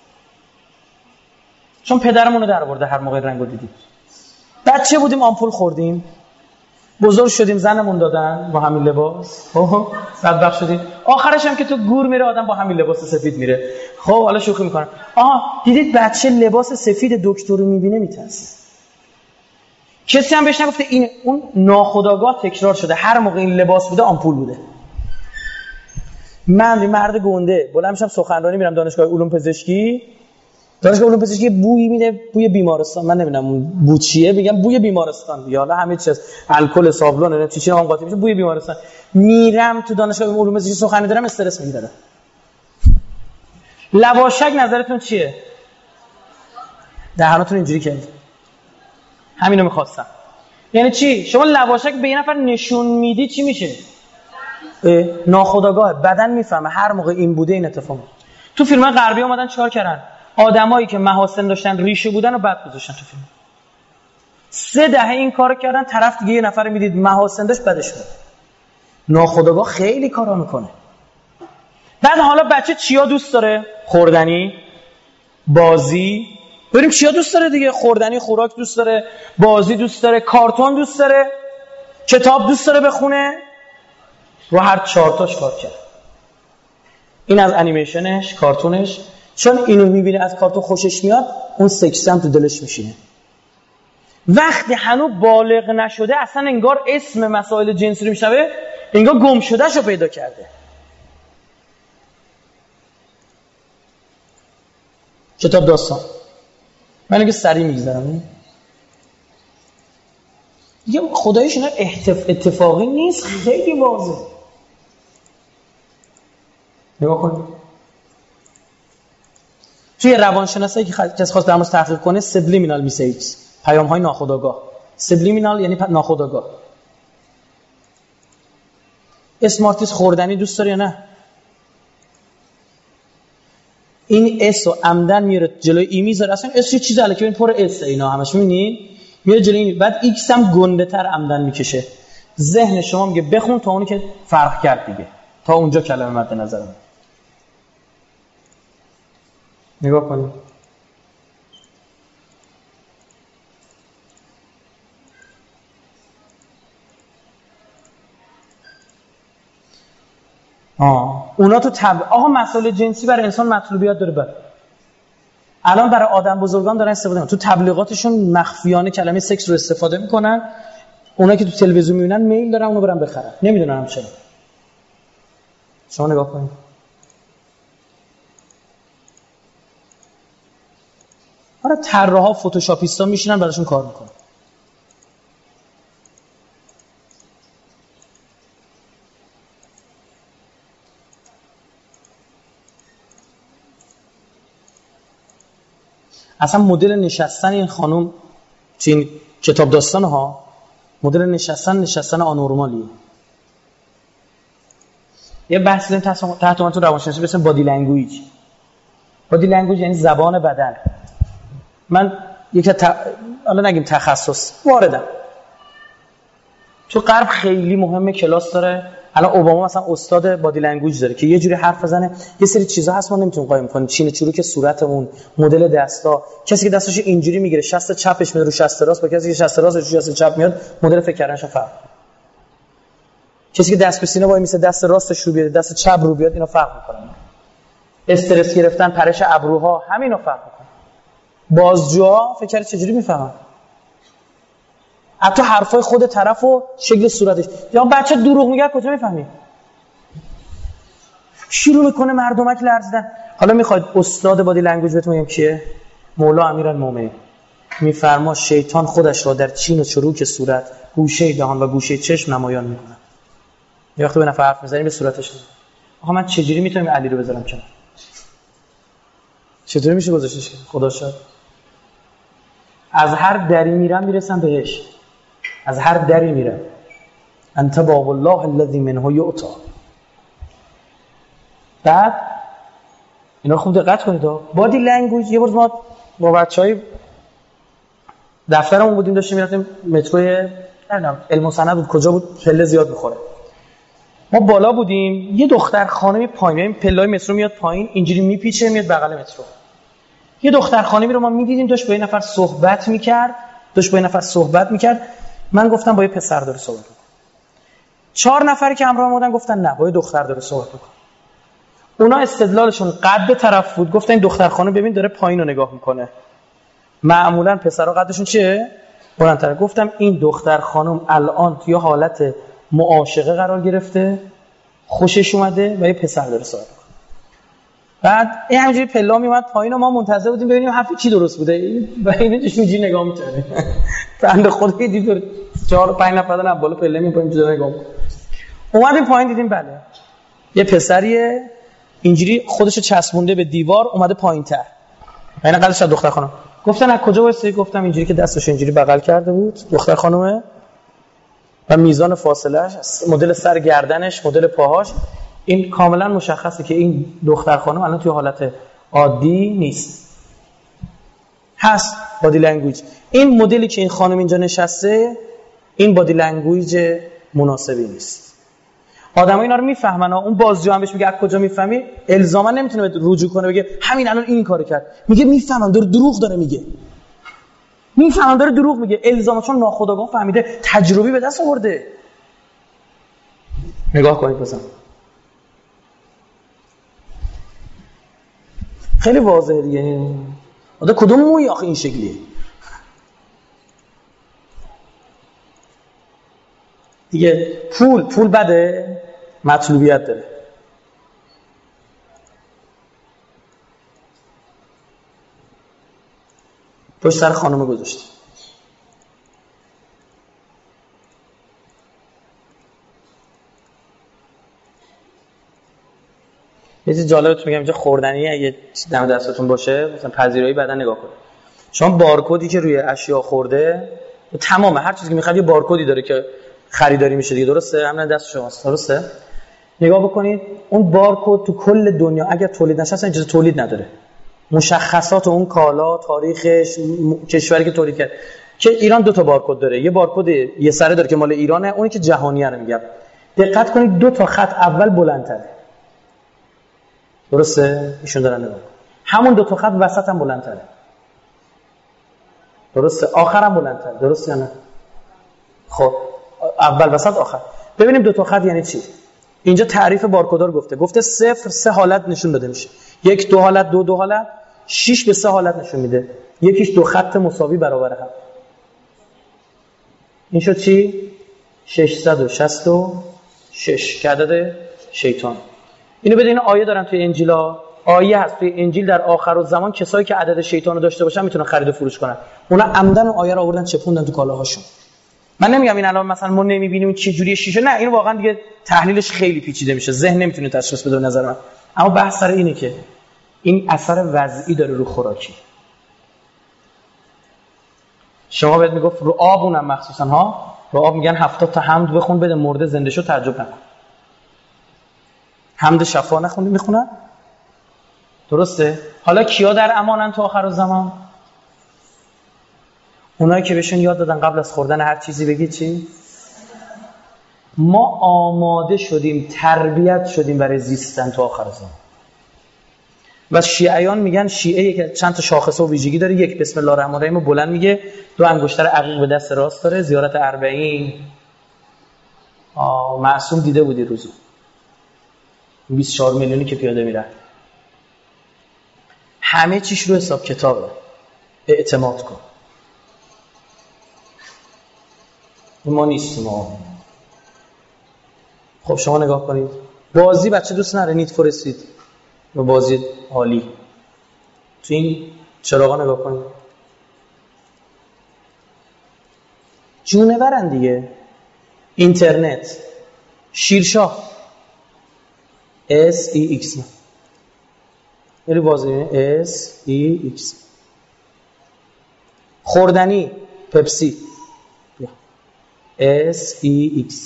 چون پدرمون رو درآورده هر موقع رنگو دیدیم. بچه بودیم آمپول خوردیم، بزرگ شدیم زنمون دادن با همین لباس، بدبخت شدیم. آخرش هم که تو گور میره آدم با همین لباس سفید میره. خب حالا شوخی میکنن. دیدید بچه لباس سفید دکتر رو میبینه میترسه. کسی هم بهش نگفته این اون ناخودآگاه تکرار شده، هر موقع این لباس بوده آمپول بوده. من مرد گنده بلند میشم سخنرانی میرم دانشگاه علوم پزشکی. دانشگاه علوم پزشکی بویی میده، بوی بیمارستان. من نمیدونم اون بو چیه، میگم بوی بیمارستان یا حالا همه چیز، الکل، صابون، نه چیزی هم قاطی میشه، بوی بیمارستان. میرم تو دانشگاه علوم پزشکی سخنرانی دارم، استرس میگیرم. لواشک نظرتون چیه؟ دهناتون اینجوری کرد. همینو می‌خواستم. یعنی چی؟ شما لواشک به یه نفر نشون میدی چی میشه؟ ناخودآگاه بدن میفهمه هر موقع این بوده این اتفاق. تو فیلم‌های غربی اومدن چیکار کردن؟ آدمایی که محاسن داشتن، ریشه بودن و بعد گذاشتن تو فیلم. 3 دهه این کارو کردن، طرف دیگه یه نفر میدید محاسن داشت بدش بود. ناخودآگاه خیلی کارا میکنه. بعد حالا بچه چیا دوست داره؟ خوردنی، بازی. بریم چیا دوست داره دیگه؟ خوردنی، خوراک دوست داره، بازی دوست داره، کارتون دوست داره، کتاب دوست داره بخونه. رو هر 4 تاش کار کرد. این از انیمیشنش، کارتونش. چون اینو میبینه از کارتون خوشش میاد، اون سکس هم تو دلش میشینه. وقتی هنوز بالغ نشده اصلا انگار اسم مسائل جنسی رو میشنوه، انگار گم شدهشو پیدا کرده. کتاب داستان من اگه سریع میگذارم دیگه خدایش اینا اتفاقی نیست، خیلی واضحه. نگاه کنید توی روانشناسی که کسی خواست در موردش تحقیق کنه، سبلیمینال میسیجز، پیام‌های ناخودآگاه. سبلیمینال یعنی ناخودآگاه. اسمارتیس خوردنی دوست داری یا نه؟ این اس رو عمدن میره جلوی ای میذاره، اصلا اس یه چیز الکی پر اس اینا همش میبینین میره جلوی این، بعد ایکس هم گنده تر عمدن میکشه. ذهن شما میگه بخون تا اونی که فرق کرد دیگه، تا اونجا کلمه مد نظرم. نگاه کنید اونا تو آقا مسائل جنسی برای انسان مطلوبیت داره. بعد الان برای آدم بزرگان دارن استفاده میکنن، تو تبلیغاتشون مخفیانه کلمه سکس رو استفاده میکنن. اونا که تو تلویزیون میبینن میل دارن اونو برن بخرن، نمیدونم چرا. شما نگاه کنید. آره طراحا فتوشاپیستا میشینن براشون کار میکنن. اصلا مدل نشستن این خانم تو این کتاب داستان ها، مدل نشستن آنورمالیه. یه بحث داریم تحت عنوان تو روانشناسی به اسم بادی لنگویج. بادی لنگویج یعنی زبان بدن. من حالا نگیم تخصص واردم. تو غرب خیلی مهمه، کلاس داره. الان اوباما مثلا استاد بادی لنگویج داره که یه جوری حرف بزنه. یه سری چیزا هست ما نمیتونیم قایم کنیم. چین چروک صورتمون، مدل دستا، کسی که دستش اینجوری میگیره شست چپش میاد رو شست راست، با کسی که شست راست رو شست چپ میاد، مدل فکر کردنش فرق. کسی که دست به سینه وای میسه دست راستش رو بیاد، دست چپ رو بیاد، اینا فرق میکنه. استرس گرفتن، پرش ابروها، همینا فرق میکنه. بازجوها فکر کرد چجوری میفهمن؟ حتی حرفای خود طرف و شکل صورتش. یا بچه دروغ میگه کجا میفهمی؟ شروع میکنه مردمک لرزیدن. حالا میخواید استاد بادی لنگویج بهتون بگم کیه؟ مولا امیرالمومنین میفرما شیطان خودش را در چین و چروک صورت، گوشه دهان و گوشه چشم نمایان میکنه. یه وقتی به نفر حرف میزنی به صورتش میگه آقا من چجوری میتونم علی رو بذارم کنار؟ چطوری میشه گذاشتش؟ خدا شاهد. از هر دری میرم میرسم بهش. از هر دری میرم. انت باب الله الذی منه یؤتی. بعد اینا خوب دقت کنید. بادی لنگویج. یه بار ما با بچهای دفترمون بودیم، داشتیم میرفتیم متروی علم و صنعت بود، کجا بود، پله زیاد میخوره. ما بالا بودیم، یه دختر خانمی پایین، این پله‌های مترو میاد پایین، اینجوری میپیچه میاد بغل مترو. یه دختر خانمی رو ما میدیدیم داشت با یه نفر صحبت میکرد. من گفتم با یه پسر داره صحبت میکنه. 4 نفری که همراه بودن گفتن نه با یه دختر داره صحبت میکنه. اونا استدلالشون قد طرف بود. گفتن این دختر خانم ببین داره پایین رو نگاه میکنه. معمولا پسرها قدشون چیه؟ بلندتره. گفتم این دختر خانم الان توی حالت معاشقه قرار گرفته، خوشش اومده و یه پسر داره صحبت میکنه. بعد این همینجوری پلا میومد پایین و ما منتظر بودیم ببینیم حرف چی درست بوده و اینو اینجوری نگاه می‌کرد. بنده خدا دید 4 5 نفر دارن بالا پله میپاییم جدا نگاه می‌کنن. اومدیم پایین دیدیم بله یه پسریه اینجوری خودشو چسبونده به دیوار اومده پایین‌تر. اینا قدش از دختر خانم. گفتن از کجا واسه؟ گفتم اینجوری که دستشو اینجوری بغل کرده بود دختر خانومه و میزان فاصله‌اش، مدل سر گردنش، مدل پاهاش، این کاملا مشخصه که این دختر خانم الان توی حالت عادی نیست. هست بادی لنگویج. این مدلی که این خانم اینجا نشسته این بادی لنگویج مناسبی نیست. آدم‌ها اینا رو میفهمن. اون بازجو هم بهش میگه از کجا میفهمی؟ الزاما نمیتونه رجوع کنه بگه همین الان این کارو کرد. میگه میفهمم داره دروغ داره میگه. میفهمم داره دروغ میگه. الزاما چون ناخودآگاه فهمیده، تجربی به دست آورده. نگاه کنید بزن. خیلی واضحه دیگه. آده کدوم موی آخه این شکلیه؟ دیگه پول بده، مطلوبیت داره. پشت سر خانم گذاشته. یه چیز جالبتون میگم، اینجا خوردنی اگه دم دستتون باشه مثلا پذیرایی بعدا نگاه کنید. شما بارکدی که روی اشیا خورده تمامه، هر چیزی که میخواد یه بارکدی داره که خریداری میشه دیگه، درسته؟ همین دست شماست، درسته؟ نگاه بکنید اون بارکد تو کل دنیا اگر تولید نشه اصلا اجازه تولید نداره. مشخصات اون کالا، تاریخش، کشوری که تولید کرد. که ایران 2 تا بارکد داره. یه بارکد یه سره داره که مال ایرانه، اونی که جهانیه رو میگم. دقت کنید 2 تا خط اول بلندتره. درسته؟ ایشون دارن نگاه. همون 2 تا خط وسط هم بلندتره. درسته؟ آخر هم بلندتره. درسته یا نه؟ خب اول وسط آخر. ببینیم 2 تا خط یعنی چی؟ اینجا تعریف بارکدها رو گفته 0 3 حالت نشون داده میشه. 1 2 حالت، 2 2 حالت، 6 به 3 حالت نشون میده. یکیش 2 خط مساوی برابر هم. این شد چی؟ 666 که عدد شیطان. اینو بدین آیه دارن توی انجیلا، آیه هست توی انجیل در آخر الزمان کسایی که عدد شیطان رو داشته باشن میتونن خرید و فروش کنن. اونا عمدن اون آیه رو آوردن چپوندن تو کالاهاشون. من نمیگم این الان مثلا ما نمیبینیم چه جوری شیشه، نه، این واقعا دیگه تحلیلش خیلی پیچیده میشه، ذهن نمیتونه تشخیص بده به نظر من. اما بحث سر اینه که این اثر وضعی داره رو خوراکی. شما بهت میگفت رو آبونم مخصوصا ها، رو آب میگن 70 تا حمد بخون بده مرده زنده شو، تعجب نکن. حمد شفا نخوندی میخونن؟ درسته؟ حالا کیا در امانن تو آخر الزمان؟ اونایی که بهشون یاد دادن قبل از خوردن هر چیزی بگی چی؟ ما آماده شدیم، تربیت شدیم برای زیستن تو آخر الزمان. و شیعیان میگن، شیعه که چند تا شاخصه و ویژگی داره، یک بسم الله الرحمن الرحیم بلند میگه، 2 انگشتر عقیق به دست راست داره، زیارت 40. معصوم دیده بودی روزو 24 میلیونی که پیاده میرن، همه چیش رو حساب کتابه، اعتماد کن. ما نیستیم. خب شما نگاه کنید، بازی بچه دوست نره، نیت فور اسپید و بازی عالی، تو این چراغا نگاه کنید، جونورن دیگه. اینترنت، شیرشاه SEX یعنی بازی SEX، خوردنی پپسی SEX،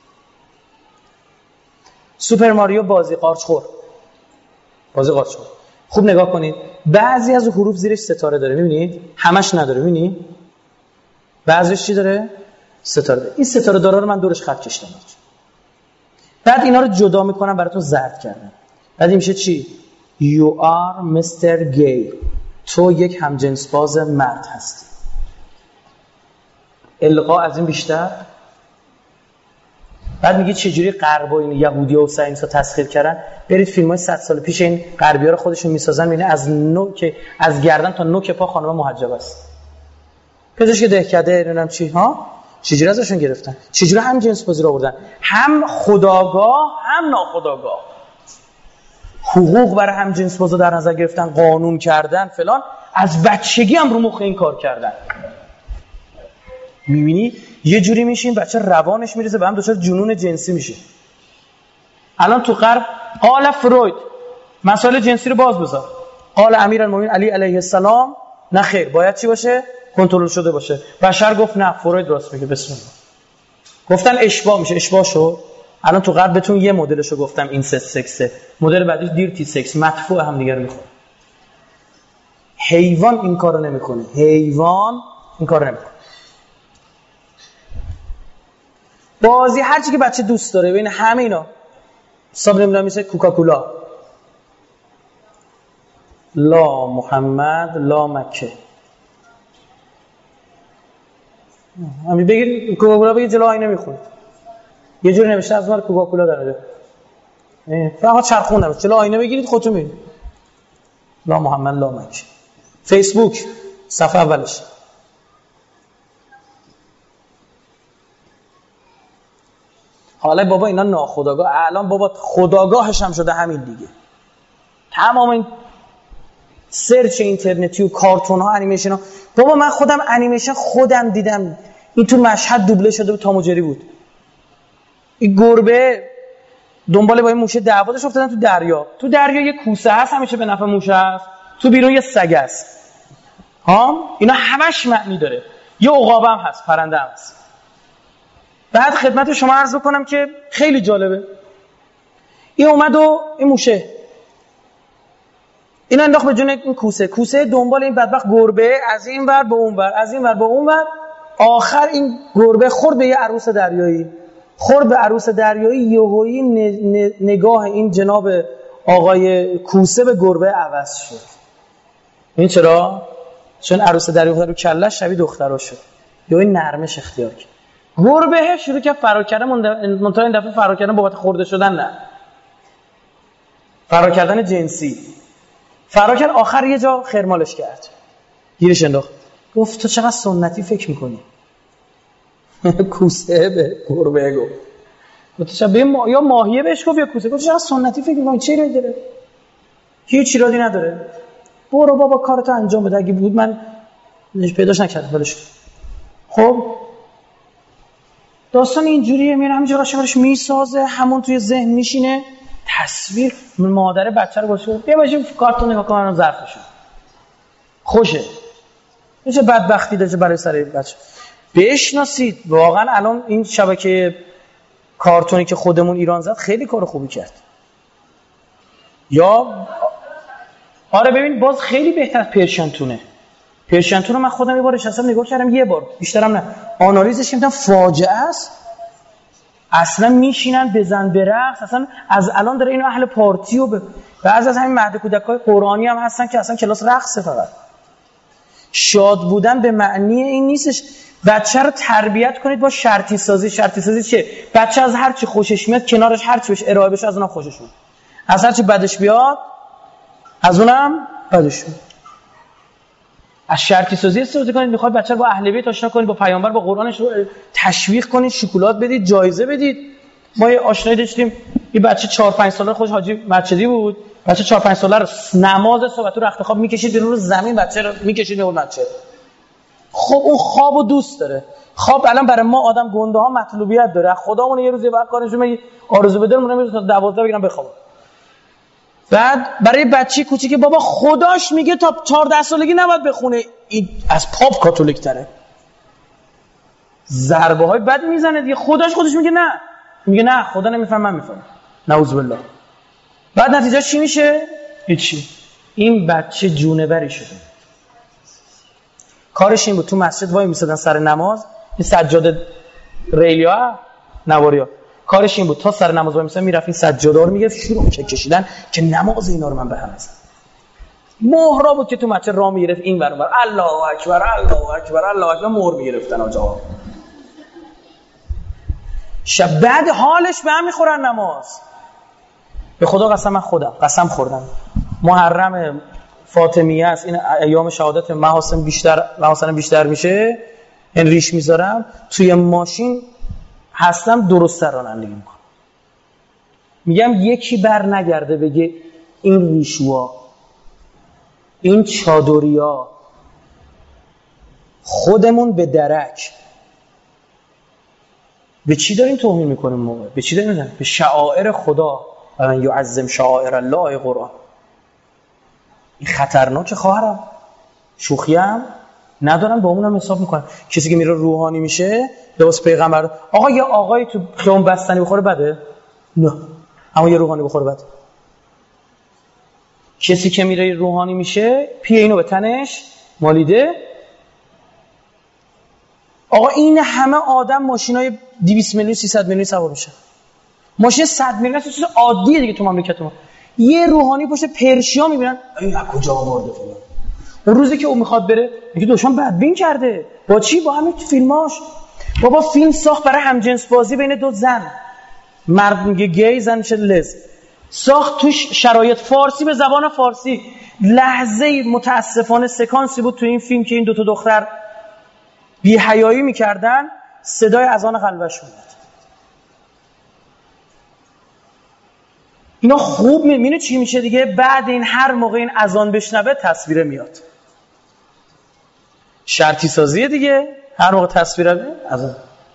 سوپر ماریو بازی قارچخور، بازی قارچخور. خوب نگاه کنید، بعضی از حروف زیرش ستاره داره، میبینید؟ همش نداره، میبینید؟ بعضیش چی داره؟ ستاره داره. این ستاره داره رو من دورش خط کشیدم. بعد اینا رو جدا میکنم براتون زرد کردم. بعد این میشه چی؟ You are Mr. Gay. تو یک همجنس باز مرد هستی. القا از این بیشتر؟ بعد میگی چجوری غربا این یهودی‌ها و صهیونیست‌ها تسخیر کردن؟ برید فیلم‌های 100 سال پیش این غربی‌ها رو خودشون میسازن، میبینه از نوک، از گردن تا نوک پا خانم محجب است. پزشک دهکده نمیدونم چی ها، چجوری ازشون گرفتن؟ چجوری هم جنس بازی رو آوردن؟ هم خودآگاه هم ناخودآگاه. حقوق برای هم جنس بازی در نظر گرفتن، قانون کردن فلان، از بچگی هم رو مخ این کار کردن. می‌بینی یه جوری میشین بچه روانش میریزه به هم، دچار جنون جنسی میشه. الان تو غرب قال فروید مسائل جنسی رو باز بذار، قال امیرالمومنین علی علیه السلام نه خیر، باید چی باشه؟ کنترل شده باشه. بشر گفت نه، فروید راست میگه، بسم الله. گفتن اشباع میشه، اشباع شد. الان تو غرب بهتون یه مدلشو گفتم، این سکسه، مدل بعدیش دیرتی سکس، مدفوع هم دیگه رو میخوره. حیوان این کارو نمیکنه، حیوان این کارو نمیکنه. بازی هر چی که بچه دوست داره، ببین همه اینا حساب نمیدونم، مثل کوکاکولا، لا محمد لا مکه. همین بگیر کوکاکولا، بگیر جلو آینه میخونه، یه جوری نوشته از مال کوکاکولا داره، فقط چرخوندم، جلو آینه بگیرید خودتون میبینید لا محمد لا مکه. فیسبوک صفحه اولش حالا بابا اینا ناخودآگاه، الان بابا خودآگاهش هم شده همین دیگه. تمام این سرچ اینترنتی و کارتون ها، انیمیشن ها، بابا من خودم انیمیشن خودم دیدم، این تو مشهد دوبله شده بود، تام و جری بود. این گربه دنبال با این موشه دعواتش افتادن تو دریا یه کوسه هست همیشه به نفع موشه هست، تو بیرون یه سگ است. اینا همش معنی داره. یه عقابه هم هست، پرنده هم هست. بعد خدمت شما عرض بکنم که خیلی جالبه، این اومد و این موشه این انداخت به جون این کوسه دنبال این بدبخت گربه، از این ور به اون ور، از این ور به اون ور. آخر این گربه خورد به یه عروس دریایی، یهویی نگاه این جناب آقای کوسه به گربه عوض شد. این چرا؟ چون عروس دریایی رو کلش شبیه دخترا شد، یهویی نرمش اختیار کرد. گربه شروع کرد فرار کردن، منتها این دفعه فرار کردن بابت خورده شدن نه، فرار کردن جنسی. فرار کرد، آخر یه جا خرمالش کرد، گیرش انداخت، گفت تو چقدر سنتی فکر میکنی؟ کوسه به گربه گفت. گفتش یا ماهیه بهش گفت یا کوسه. گفتش از سنتی فکر می‌کنی چه ایرادی داره؟ هیچ ایرادی نداره. برو بابا کارتو انجام بده. اگه بود من پیداش نکردم ولش. خب داستان اینجوریه، میره همینجوری قشنگش میسازه، همون توی ذهن میشینه. تصویر مادر بچه رو باشه بیا باشیم کارتون نگاه کنم ظرفشون خوشه. چه بدبختی داره برای سر بچه. بشناسید واقعا الان این شبکه کارتونی که خودمون ایران زد خیلی کار خوبی کرد. یا آره ببین باز خیلی بهتر از پرشنتونه. پرشنتون رو من خودم یه بار نشستم نگاه کردم، یه بار بیشترم نه، آنالیزش کردم فاجعه است. اصلا میشینن بزن برقص، اصلا از الان داره اینو اهل پارتی و بعضی از همین مهد کودکای قرآنی هم هستن که اصلا کلاس رقصه. فقط شاد بودن به معنی این نیستش. بچه رو تربیت کنید با شرطی سازی. شرطی سازی چیه؟ بچه از هر چی خوشش میاد کنارش هر چی بهش ارائه بشه از اونم خوشش میاد، از هر چی بدش بیاد از اونم بدش میاد. از شرطی سازی استفاده کنید. میخواد بچه رو با اهل بیت آشنا کنید، با پیامبر، با قرآنش رو تشویق کنید، شکلات بدید، جایزه بدید. ما یه آشنایی داشتیم، یه بچه 4-5 ساله خودش حاجی مسجدی بود، بچه 4-5 ساله رو نماز صبح تو رخت خواب میکشید بیرون رو زمین، بچه رو میکشید میون مسجد. خب اون خوابو دوست داره. خواب الان برای ما آدم گنده ها مطلوبیت داره. خدامون یه روزی وقت کارش میگه آرزو بده مونم تا 12 بگیرم بخوابم. بعد برای بچه کوچیک بابا خداش میگه تا 14 سالگی نباید بخونه، این از پاپ کاتولیک تره. ضربه های بد میزنه دیگه. خودش میگه نه، میگه نه خدا نمیفهم من میفهمم. نعوذ بالله. بعد نتیجه چی میشه؟ هیچی. این بچه جونوری شده. کارش این بود تو مسجد وای میسادن سر نماز، این سجاده ریلیا نواریا، کارش این بود تا سر نماز وای میسادن میرفت این سجاده رو میگرفت شروع کشیدن که نماز اینا رو من به هم بزنم. مهرا بود که تو مسجد راه میگرفت این ور اون ور، الله اکبر الله اکبر الله اکبر، مهر میگرفتن آجا. شب بعد حالش به هم میخورن نماز. به خدا قسم من خودم قسم خوردم محرم فاطمیه است، این ایام شهادت محاسن بیشتر میشه، این ریش میذارم توی ماشین هستم درست رانندگی میکنم. میگم یکی بر نگرده بگه این ریشوا، این چادریا، خودمون به درک به چی داریم توهین میکنیم ما؟ به چی داریم میزنیم؟ به شعائر خدا. و من یعظم شعائر الله قرآن. این خطرناکه خواهرم. شوخی هم ندارم، با اونم حساب میکنم. کسی که میره روحانی میشه لباس پیغمبر، آقا یه آقایی تو خیابون بستنی بخوره بده؟ نه. اما یه روحانی بخوره بده. کسی که میره روحانی میشه پیه اینو به تنش مالیده. آقا این همه آدم ماشینای 200 میلیون 300 میلیون سوار میشن. ماشین 100 میلیون چیز عادیه دیگه تو مملکت ما. یه روحانی پشت پرشیا میبینن این از کجا آورده فلان. اون روزی که اون میخواد بره میگه دشمن بدبین کرده. با چی؟ با همین فیلماش. بابا فیلم ساخت برای همجنس بازی بین دو زن، مرد میگه گی، زن میشه لز، ساخت توش شرایط فارسی به زبان فارسی. لحظه متاسفانه سکانسی بود تو این فیلم که این دو تا دختر بی حیایی میکردن، صدای اذان قلبش میاد. اینا خوب میبینه چی میشه دیگه. بعد این هر موقع این اذان بشنوه تصویره میاد. شرطی سازیه دیگه. هر موقع تصویره میاد اذان.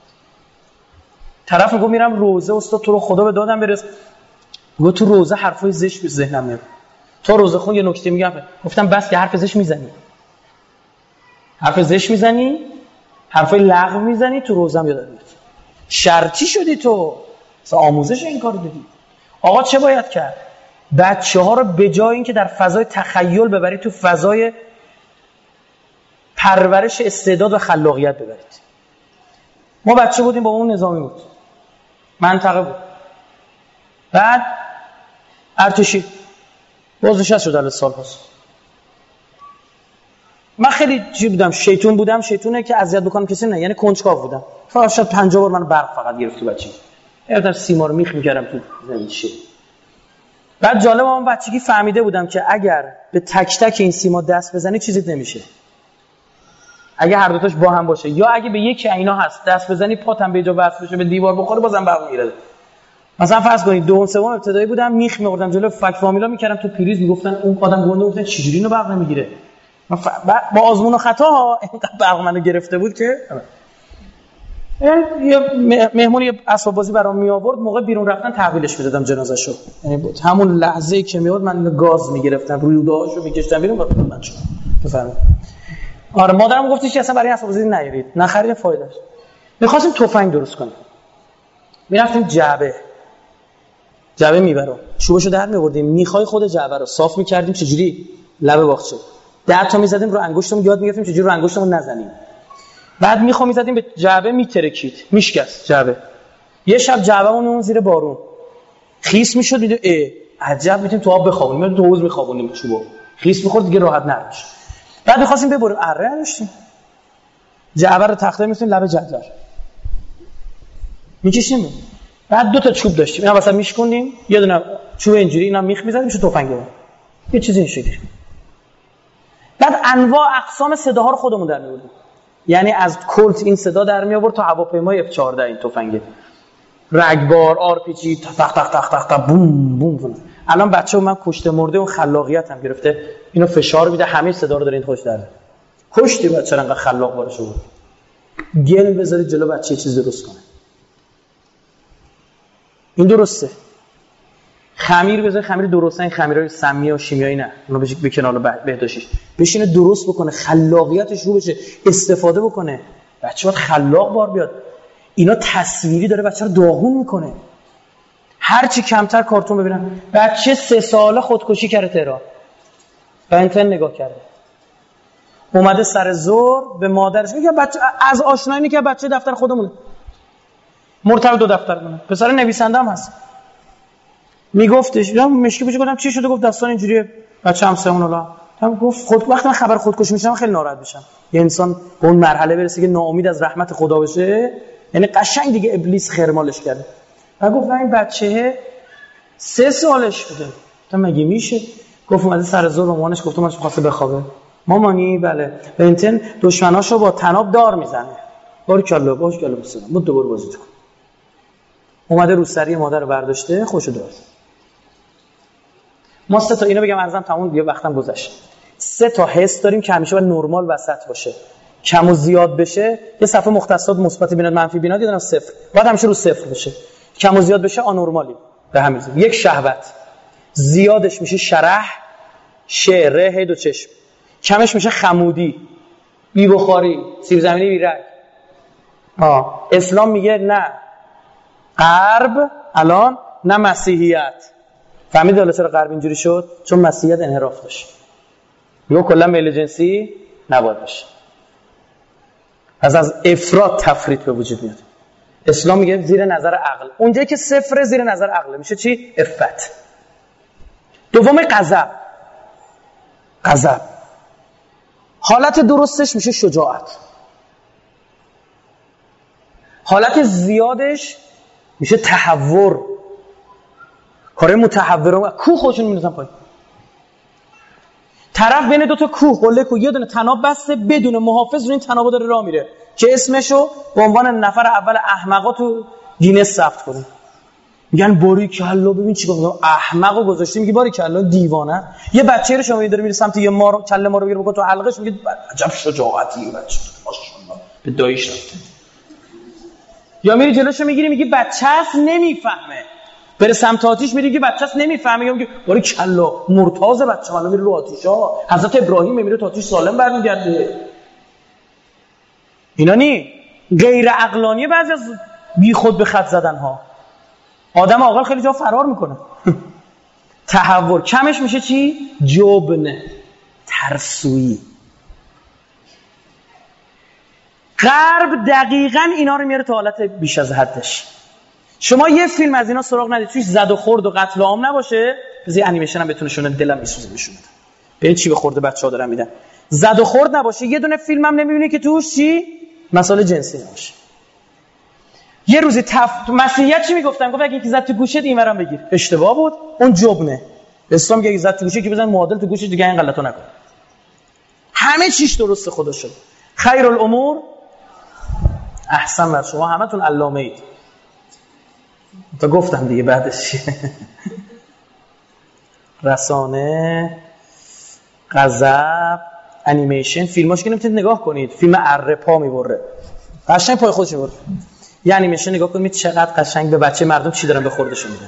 طرف میگه میرم روزه، استاد تو رو خدا به دادم برس. میگه تو روزه حرفای زشت به ذهنم میاد. تو روزه خون یه نکته میگم. گفتم بس که حرف زشت میزنی. حرف زشت میزنی، حرفای لغو میزنی، تو روزم یادت میاد. شرطی شدی تو. آموزش این کارو بدی. آقا چه باید کرد؟ بچه‌ها رو به جای اینکه در فضای تخیل ببرید تو فضای پرورش استعداد و خلاقیت ببرید. ما بچه بودیم با اون نظامی بود، منطقه بود، بعد ارتشی بازنشسته شد سال پس. من خیلی چی بودم، شیطون بودم. شیطونه که اذیت بکنم کسی نه، یعنی کنجکاو بودم. فقط 50 بار من برق فقط گرفت تو بچگی. یادم سیما رو میخ می‌کردم تو زمین شه. بعد جالب من بچگی فهمیده بودم که اگر به تک تک این سیما دست بزنی چیزی نمیشه. اگه هر دوتاش با هم باشه، یا اگه به یکی اینا هست دست بزنی پاتم به جا وصل بشه به دیوار بخوره بازم برمیگرده. مثلا فرض کنید دوم سوم ابتدایی بودم میخ می‌آوردم جلو فک فامیلا میکردم تو پریز، میگفتن اون آدم گنده، گفتن چجوری اینو برق نمیگیره. با آزمون و خطا اینقدر برق منو گرفته بود که یه مهمون یه اسباب بازی برام می آورد، موقع بیرون رفتن تحویلش میدادم جنازه‌شو. یعنی همون لحظه‌ای که میاد من گاز میگرفتم روی دهاشو میکشتم بیرون گفتم بچه‌ها بفرمایید. آره مادرم گفتش که اصلا برای اسباب بازی نیارید، نخرید فایدهش. می‌خواستیم تفنگ درست کنیم. میرفتیم جعبه میبرم، چوبشو در می‌آوردیم، میخای خود جعبه رو صاف می‌کردیم. چجوری؟ لب باغچه 10 تا می‌زدیم رو انگشتمون، یاد می‌گرفتیم چجوری رو انگشتمون نزنیم. بعد میخوام می‌زدیم به جعبه، میترکید، میشکست جعبه. یه شب جعبه‌مون اون زیر بارون خیس میشد، دیدیم عجب میتونیم تو آب بخوابونیم، تو حوض میخوابونیم چوبو. خیس می‌خورد دیگه راحت نمیشه. بعد می‌خواستیم ببریم، اره نداشتیم. جعبه رو تخته می‌ذاشتیم لب جدول. می‌کشیم. بعد 2 تا چوب داشتیم، اینا واسه میشکوندیم، یه دونه چوب اینجوری اینا میخ می‌زدیم میشه تفنگ بود. یه چیزی این شکلی. بعد انواع اقسام صداها رو خودمون در می‌آوردیم. یعنی از کلت این صدا در می آورد تا هواپیمای F14 این تفنگ. رگبار، آرپیجی، تق تق تق تق تق بوم بوم. الان بچه‌ها من کشته مرده و خلاقیتم گرفته، اینو فشار میده همه صدا رو داره این خوش در. کشتی بچه‌ها انقدر خلاق باشه بود. گل بذارید جلو بچه چیز درست کنه. این درسته. خمیر بذار، خمیر درسته، این خمیرای سمی و شیمیایی نه، اونا به کنار بهداشتیش بشینه درست بکنه، خلاقیتش رو بشه، استفاده بکنه. بچه باید خلاق بار بیاد. اینا تصویری داره بچه رو داغون میکنه. هر چی کمتر کارتون ببینن. بچه 3 ساله خودکشی کرده تهران، بنتن نگاه کرده، اومده سر ظهر به مادرش میگه بچه از آشنایی که بچه دفتر خودمونه، مرتبط 2 دفتر مونه، پسر نویسنده هم هست. میگفتش من مشکی بهش گفتم چی شده، گفت داستان اینجوریه، بچه هم سمون الله. هم گفت خود وقتی من خبر خودکشی میشم خیلی ناراحت میشم. یه انسان به اون مرحله برسه که ناامید از رحمت خدا بشه، یعنی قشنگ دیگه ابلیس خرمالش کرده. من گفتم این بچه 3 سالش بوده، تا مگه میشه؟ گفت اومده سر ظهر مامانش گفت منش خواسته بخوابه. مامانی بله بنتن دشمناشو با تناب دار میزنه. بارکالله بسلام بود دوباره بازی کن. اومده رو سری مادر رو برداشته خوشو دار. ما 3 تا اینو بگم ارزم تموم دیگه وقتم گذشت. 3 تا حس داریم که همیشه باید نرمال وسط باشه. کم و زیاد بشه، یه صفحه مختصات مثبت بیناد منفی بیناد یه دونه 0. باید همیشه رو 0 بشه. کم و زیاد بشه آنورمالی. به همین زد. 1 شهوت. زیادش میشه شرح، شعره، هی 2 چشم. کمش میشه خمودی، بی بخاری، سیب زمینی بی رنگ. اسلام میگه نه غرب الان، نه مسیحیت. فهمید حالا چرا غرب اینجوری شد؟ چون مسیحیت انحراف داشت. میگه کلا میل جنسی نباید باشه. از افراط تفریط به وجود میاد. اسلام میگه زیر نظر عقل. اونجایی که 0 زیر نظر عقل میشه چی؟ عفت. دوم غضب. حالت درستش میشه شجاعت. حالت زیادش میشه تحور. کارهای متحورانه کوه خودشون میندازن پایین. طرف بین 2 تا کوه قله کوه یه دونه تناب بسته بدون محافظ رو این تنابو داره راه میره که اسمشو به عنوان نفر اول احمقا تو گینس ثبت کنه. میگن باریکلا ببین چیکار میکنه، احمقو گذاشته، میگه باریکلا دیوانه. یه بچه رو شما داره میره سمت یه مار، کله مارو بگیره بکنه تو حلقش، میگه عجب شجاعتی بچه ماشاءالله به داییش رفته. یا میری جلوشو میگیری میگی بچه‌س نمیفهمه، بره سمت آتیش میری که بچه‌س نمیفهمه، میگه باریکلا مرتاض بچه من میره رو آتیشا، حضرت ابراهیم میره تو آتیش سالم برمیگرده. اینا نی غیر عقلانی بعضی از بی خود به خط زدن ها. آدم عاقل خیلی جا فرار میکنه. تحور کمش میشه چی؟ جبن، ترسویی. غرب دقیقاً اینا رو میاره تا حالت بیش از حدش. شما یه فیلم از اینا سراغ ندید توش زد و خورد و قتل عام نباشه، بذار انیمیشن هم بتونه شونه دلم میسوزه میشونه. ببین چی به خورده بچه‌ها دارن میدن. زد و خورد نباشه، یه دونه فیلم هم نمیبینی که توش چی؟ مسائل جنسی نباشه. یه روزی مسیحیت چی میگفتن؟ گفت اگه یکی زد تو گوشت اینورم بگیر. اشتباه بود، اون جبنه. اسلام میگه اگه زد تو گوشت که بزن معادل تو گوشت دیگه این غلطو نکن. همه چیش درست خدا شد. خیر الامور احسن. بر شما همتون علامه اید. تا گفتم دیگه بعدش رسانه، غضب، انیمیشن. فیلماش که نمیتونید نگاه کنید، فیلم اره پا میبره، قشنگ پای خودش میبره. یه انیمیشن نگاه کنید چقدر قشنگ به بچه مردم چی دارن به خوردشون میدن.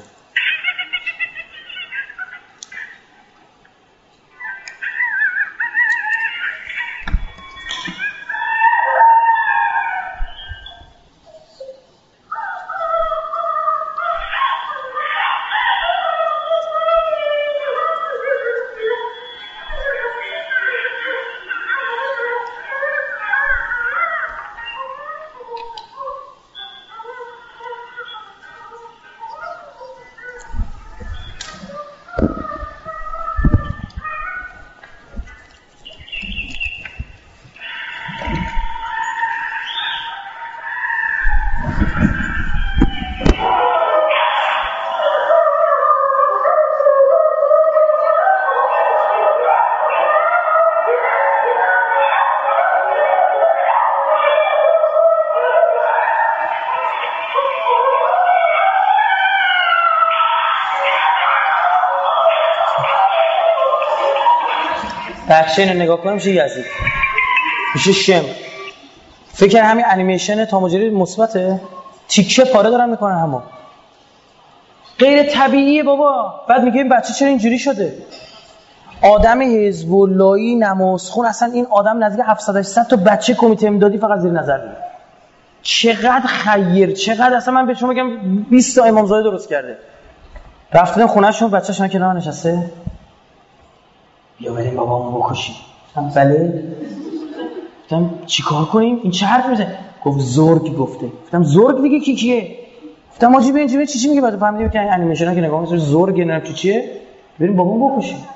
بخشه اینو نگاه کنیم میشه یزید، میشه شم. فکر همین انیمیشن تا مجری مثبته، تیکه پاره دارن میکنن همون. غیر طبیعیه بابا. بعد میگه این بچه چرا اینجوری شده؟ آدم حزب اللهی نمازخون، اصلا این آدم نزدیک 700 تا بچه کمیته امدادی فقط زیر نظر میگیره. چقدر خیر، چقدر. اصلا من به شما میگم 20 تا امامزاده درست کرده. رفتن خونه‌شون، بچه‌شون کنار نشسته، بیا بریم بابامو بکشیم. بله. گفتم چیکار کنیم؟ این چه حرفی میزنه؟ گفت زرگ گفته. گفتم زرگ دیگه کیه؟ گفتم ماجی ببین چی میگه؟ بعد فهمیدیم که انیمیشنا که نگاه می‌کنی زرگ نه چیه؟ بریم بابامو بکشیم.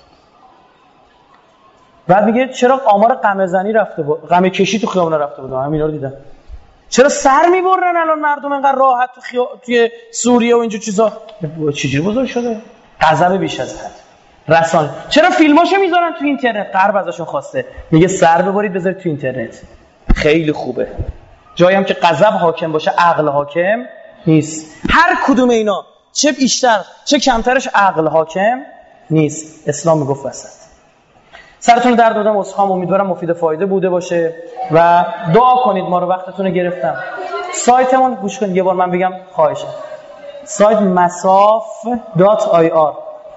بعد میگه چرا آمار قمه‌زنی رفته بود؟ قمه کشی تو خیابونا رفته بود. همینا رو دیدم. چرا سر میبرن الان مردم اینقدر راحت توی سوریه و اینجور چیزا؟ چجوری بزرگ شده؟ غضب بیش از حد. رسانه. چرا فیلماشو میذارن تو اینترنت؟ غرب ازشون خواسته. میگه سر ببرید بذارید تو اینترنت. خیلی خوبه. جایی هم که غضب حاکم باشه عقل حاکم نیست. هر کدوم اینا چه بیشتر چه کمترش عقل حاکم نیست. اسلام میگفت وسط. سرتون درد دادم اسخام، امیدوارم مفید فایده بوده باشه و دعا کنید. ما رو وقتتون رو گرفتم. سایتمون گوش کنید یه بار من بگم خواهشم. سایت masaf.ir.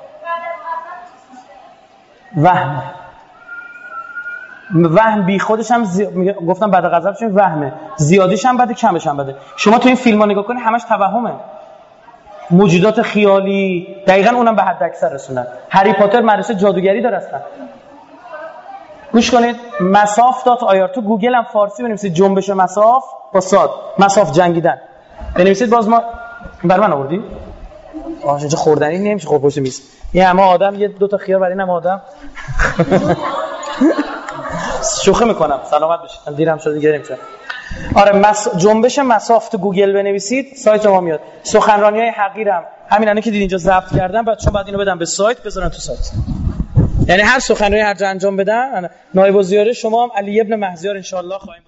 وهم بی خودش هم گفتم بعد غضبش وهمه، زیادیش هم بده کمش هم بده. شما تو این فیلم ها نگاه کنید همش توهمه، موجودات خیالی، دقیقاً اونم به حد اکثر رسوندن. هری پاتر مدرسه جادوگری داره اصلا. گوش کنید masaf.ir. تو گوگل هم فارسی بنویسید جنبش مساف با صاد، مساف جنگیدن بنویسید. باز ما برای من آوردی؟ اینجا خوردنی نمیشه. خب پشت میز یه همه آدم یه دو تا خیار برای اینم آدم شوخی میکنم. سلامت باشید. دیرم شده دیگه نمیشه. آره جنبش مساف تو گوگل بنویسید سایت ما میاد. سخنرانی‌های حقیرم همینانه که دیدین اینجا ضبط کردم، بعد چون بعد اینو بدم به سایت بذارن تو سایت. یعنی هر سخنرانی هر جا انجام بدن نایب الوزیر شما هم علی ابن مهزیار ان شاء الله خواهیم